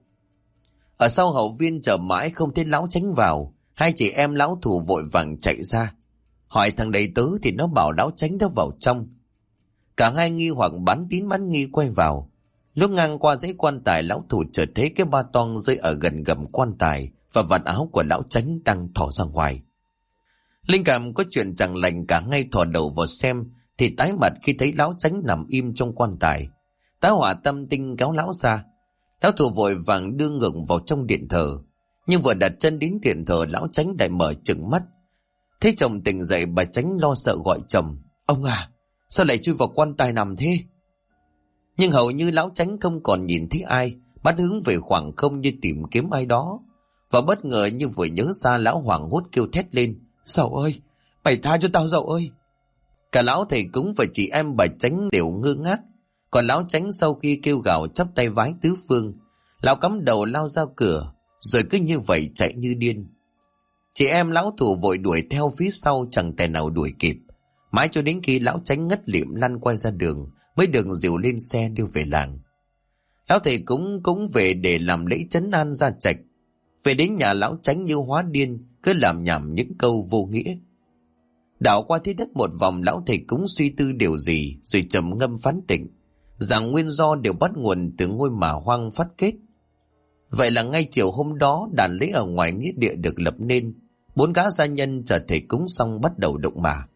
Ở sau hậu viên chờ mãi không thấy lão Chánh vào, hai chị em lão thù vội vàng chạy ra. Hỏi thằng đầy tớ thì nó bảo lão Chánh đã vào trong. Cả hai nghi hoặc bán tín bán nghi quay vào. Lúc ngang qua dãy quan tài, lão thù chợt thấy cái ba toang rơi ở gần gầm quan tài và vạt áo của lão Chánh đang thò ra ngoài. Linh cảm có chuyện chẳng lành, cả ngay thò đầu vào xem thì tái mặt khi thấy lão Chánh nằm im trong quan tài. Tá hỏa tâm tinh kéo lão ra. Lão thù vội vàng đưa ngược vào trong điện thờ, nhưng vừa đặt chân đến điện thờ, lão Chánh lại mở trừng mắt. Thấy chồng tỉnh dậy, bà Chánh lo sợ gọi chồng: "Ông à, sao lại chui vào quan tài nằm thế?" Nhưng hầu như lão Chánh không còn nhìn thấy ai, mắt hướng về khoảng không như tìm kiếm ai đó. Và bất ngờ như vừa nhớ ra, lão hoảng hốt kêu thét lên: "Dậu ơi, mày tha cho tao Dậu ơi!" Cả lão thầy cúng và chị em bà Chánh đều ngơ ngác. Còn lão Chánh sau khi kêu gào chắp tay vái tứ phương, lão cắm đầu lao ra cửa, rồi cứ như vậy chạy như điên. Chị em lão thù vội đuổi theo phía sau, chẳng thể nào đuổi kịp. Mãi cho đến khi lão Chánh ngất lịm lăn quay ra đường mới được dìu lên xe đưa về làng. Lão thầy cũng về để làm lễ trấn an gia trạch. Về đến nhà, lão Chánh như hóa điên, cứ làm nhảm những câu vô nghĩa. Đảo qua thế đất một vòng, lão thầy cúng suy tư điều gì rồi trầm ngâm phán định rằng nguyên do đều bắt nguồn từ ngôi mả hoang phát kết. Vậy là ngay chiều hôm đó, đàn lễ ở ngoài nghĩa địa được lập nên. 4 gã gia nhân chờ thầy cúng xong bắt đầu động mả.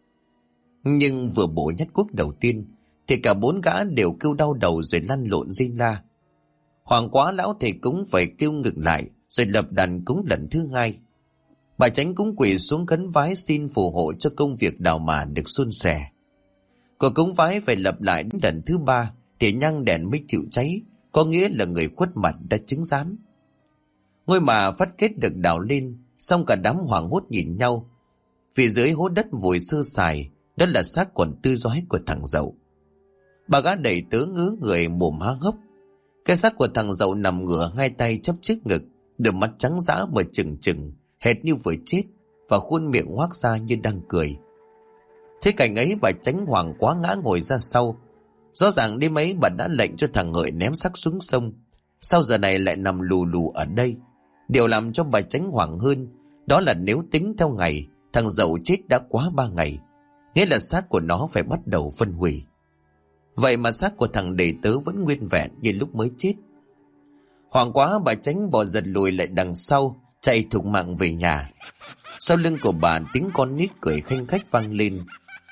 Nhưng vừa bổ nhát cuốc đầu tiên thì cả 4 gã đều kêu đau đầu rồi lăn lộn rên la. Hoảng quá, lão thầy cúng phải kêu ngừng lại rồi lập đàn cúng lần thứ hai. Bà Chánh cũng quỳ xuống khấn vái xin phù hộ cho công việc đào mả được suôn sẻ. Cuộc cúng vái phải lập lại đến lần thứ 3 thì nhang đèn mới chịu cháy, có nghĩa là người khuất mặt đã chứng giám. Ngôi mả phát kết được đào lên, xong cả đám hoảng hốt nhìn nhau. Vì dưới hố đất vùi sơ sài, đó là xác còn tươi rói của thằng Dậu. Bà gã đầy tớ ngứa người mồm há hốc. Cái xác của thằng Dậu nằm ngửa, hai tay chắp trước ngực, đôi mắt trắng dã mà trừng trừng, hệt như vừa chết, và khuôn miệng hoác ra như đang cười. Thế cảnh ấy, bà Chánh hoảng quá ngã ngồi ra sau. Rõ ràng đêm ấy bà đã lệnh cho thằng Hợi ném xác xuống sông, sao giờ này lại nằm lù lù ở đây? Điều làm cho bà Chánh hoảng hơn đó là nếu tính theo ngày, thằng Dậu chết đã quá 3 ngày, nghĩa là xác của nó phải bắt đầu phân hủy. Vậy mà xác của thằng đệ tớ vẫn nguyên vẹn như lúc mới chết. Hoảng quá, bà Chánh bò giật lùi lại đằng sau, chạy thục mạng về nhà. Sau lưng của bà, tiếng con nít cười khanh khách vang lên.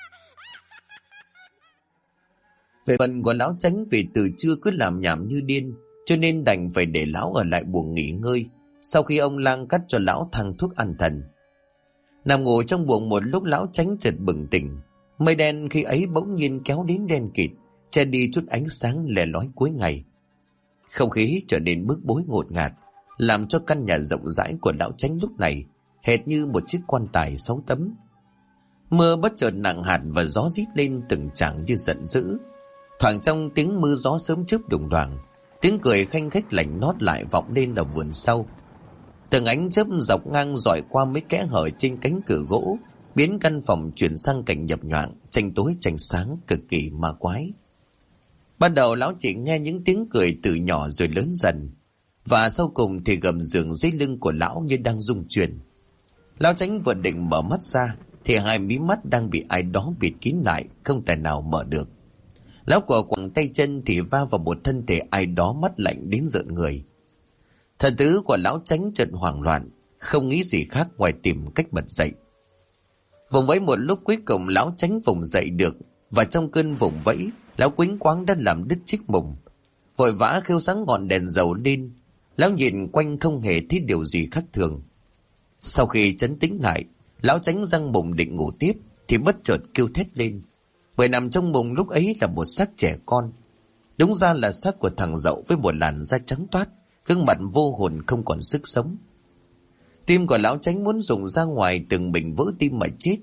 Về phần của lão Chánh, vì từ trưa cứ làm nhảm như điên, cho nên đành phải để lão ở lại buồng nghỉ ngơi, sau khi ông lang cắt cho lão thang thuốc an thần. Nằm ngủ trong buồng một lúc, lão Chánh chợt bừng tỉnh. Mây đen khi ấy bỗng nhiên kéo đến đen kịt, che đi chút ánh sáng lẻ lói cuối ngày. Không khí trở nên bức bối ngột ngạt, làm cho căn nhà rộng rãi của lão Chánh lúc này hệt như một chiếc quan tài 6 tấm. Mưa bất chợt nặng hạt và gió rít lên từng tràng như giận dữ. Thoảng trong tiếng mưa gió sớm chớp đùng đoàng, tiếng cười khanh khách lạnh nót lại vọng lên ở vườn sau. Từng ánh chớp dọc ngang dọi qua mấy kẽ hở trên cánh cửa gỗ, biến căn phòng chuyển sang cảnh nhập nhoạng, tranh tối tranh sáng, cực kỳ ma quái. Ban đầu lão chỉ nghe những tiếng cười từ nhỏ rồi lớn dần, và sau cùng thì gầm giường dưới lưng của lão như đang rung chuyển. Lão Chánh vừa định mở mắt ra thì hai mí mắt đang bị ai đó bịt kín lại, không thể nào mở được. Lão của quẳng tay chân thì va vào một thân thể ai đó mắt lạnh đến rợn người. Thần tứ của lão Chánh chợt hoảng loạn, không nghĩ gì khác ngoài tìm cách bật dậy. Vùng vẫy một lúc, cuối cùng lão Chánh vùng dậy được, và trong cơn vùng vẫy, lão quýnh quáng đã làm đứt chiếc mùng. Vội vã khêu sáng ngọn đèn dầu lên, lão nhìn quanh không hề thấy điều gì khác thường. Sau khi trấn tĩnh lại, lão Chánh răng mùng định ngủ tiếp thì bất chợt kêu thét lên, bởi nằm trong mùng lúc ấy là một xác trẻ con. Đúng ra là xác của thằng Dậu với một làn da trắng toát, gương mặt vô hồn không còn sức sống. Tim của lão Chánh muốn dùng ra ngoài từng mình vỡ tim mà chết,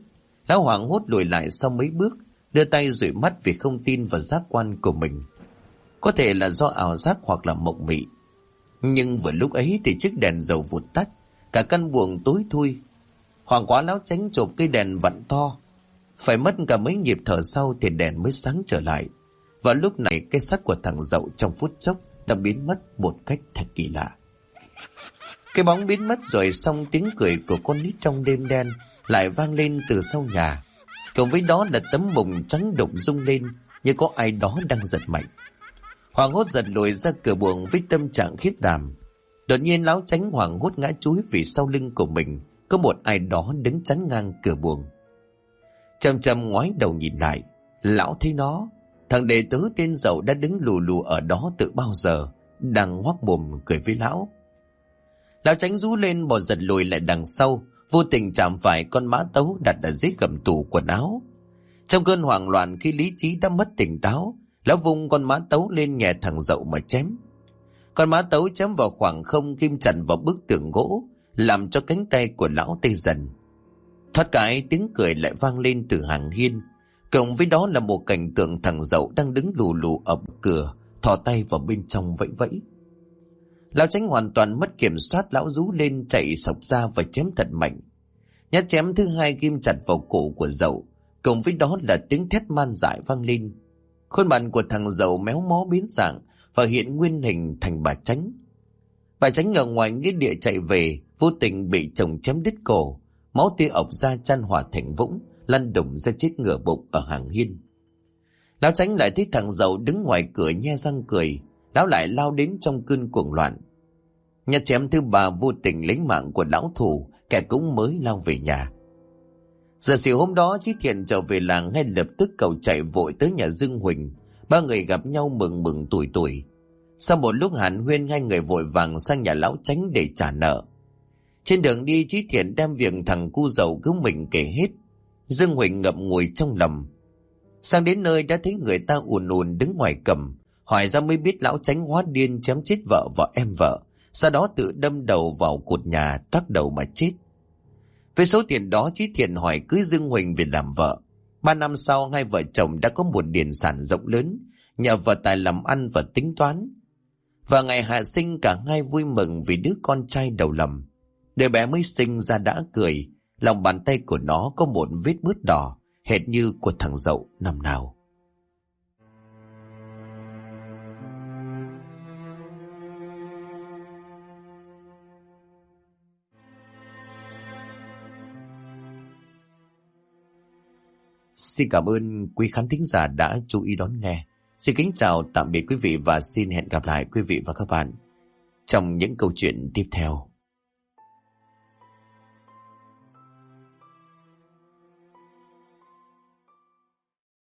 Lão hoảng hốt lùi lại sau mấy bước, đưa tay dụi mắt vì không tin vào giác quan của mình. Có thể là do ảo giác hoặc là mộng mị. Nhưng vừa lúc ấy thì chiếc đèn dầu vụt tắt, cả căn buồng tối thui. Hoảng quá lão Chánh chộp cây đèn vặn to. Phải mất cả mấy nhịp thở sau thì đèn mới sáng trở lại. Và lúc này cái xác của thằng Dậu trong phút chốc đã biến mất một cách thật kỳ lạ. Cái bóng biến mất rồi, xong tiếng cười của con nít trong đêm đen lại vang lên từ sau nhà. Cộng với đó là tấm mùng trắng đục rung lên như có ai đó đang giật mạnh. Hoàng hốt giật lùi ra cửa buồng với tâm trạng khiếp đảm. Đột nhiên lão Chánh hoảng hốt ngã chúi vì sau lưng của mình có một ai đó đứng chắn ngang cửa buồng. Chầm chầm ngoái đầu nhìn lại, lão thấy nó, thằng đệ tứ tên Dậu đã đứng lù lù ở đó từ bao giờ, đang ngoác mồm cười với lão. Lão Chánh rú lên bò giật lùi lại đằng sau, vô tình chạm phải con mã tấu đặt ở dưới gầm tủ quần áo. Trong cơn hoảng loạn khi lý trí đã mất tỉnh táo, lão vung con mã tấu lên nhẹ thằng Dậu mà chém. Con mã tấu chém vào khoảng không, ghim chặt vào bức tường gỗ, làm cho cánh tay của lão tê dần. Thoát cái tiếng cười lại vang lên từ hàng hiên, cộng với đó là một cảnh tượng thằng Dậu đang đứng lù lù ở cửa, thò tay vào bên trong vẫy vẫy. Lão Chánh hoàn toàn mất kiểm soát, lão rú lên chạy sộc ra và chém thật mạnh. Nhát chém thứ hai ghim chặt vào cổ của Dậu, cộng với đó là tiếng thét man dại vang lên. Khuôn mặt của thằng Dậu méo mó biến dạng và hiện nguyên hình thành bà Chánh. Bà Chánh ở ngoài nghĩa địa chạy về, vô tình bị chồng chém đứt cổ, máu tươi ọc ra chan hòa thành vũng, lăn đùng ra chết ngửa bụng ở hàng hiên. Lão Chánh lại thấy thằng Dậu đứng ngoài cửa nhe răng cười, lão lại lao đến trong cơn cuồng loạn. Nhát chém thứ ba vô tình lấy mạng của lão thủ, kẻ cũng mới lao về nhà. Giờ xỉu hôm đó Chí Thiện trở về làng, ngay lập tức cậu chạy vội tới nhà Dương Huỳnh. Ba người gặp nhau mừng mừng tuổi tuổi. Sau một lúc hàn huyên, hai người vội vàng sang nhà lão Chánh để trả nợ. Trên đường đi, Chí Thiện đem việc thằng cu Dậu cứu mình kể hết. Dương Huỳnh ngậm ngùi trong lòng. Sang đến nơi đã thấy người ta ùn ùn đứng ngoài cầm, hỏi ra mới biết lão Chánh hóa điên chém chết vợ và em vợ, sau đó tự đâm đầu vào cột nhà toác đầu mà chết. Với số tiền đó, Chí Thiện hỏi cưới Dương Huỳnh về làm vợ. 3 năm sau, hai vợ chồng đã có một điền sản rộng lớn, nhờ vào tài làm ăn và tính toán. Và ngày hạ sinh, cả hai vui mừng vì đứa con trai đầu lầm. Đứa bé mới sinh ra đã cười, lòng bàn tay của nó có một vết bướt đỏ, hệt như của thằng Dậu năm nào. Xin cảm ơn quý khán thính giả đã chú ý đón nghe. Xin kính chào tạm biệt quý vị và xin hẹn gặp lại quý vị và các bạn trong những câu chuyện tiếp theo.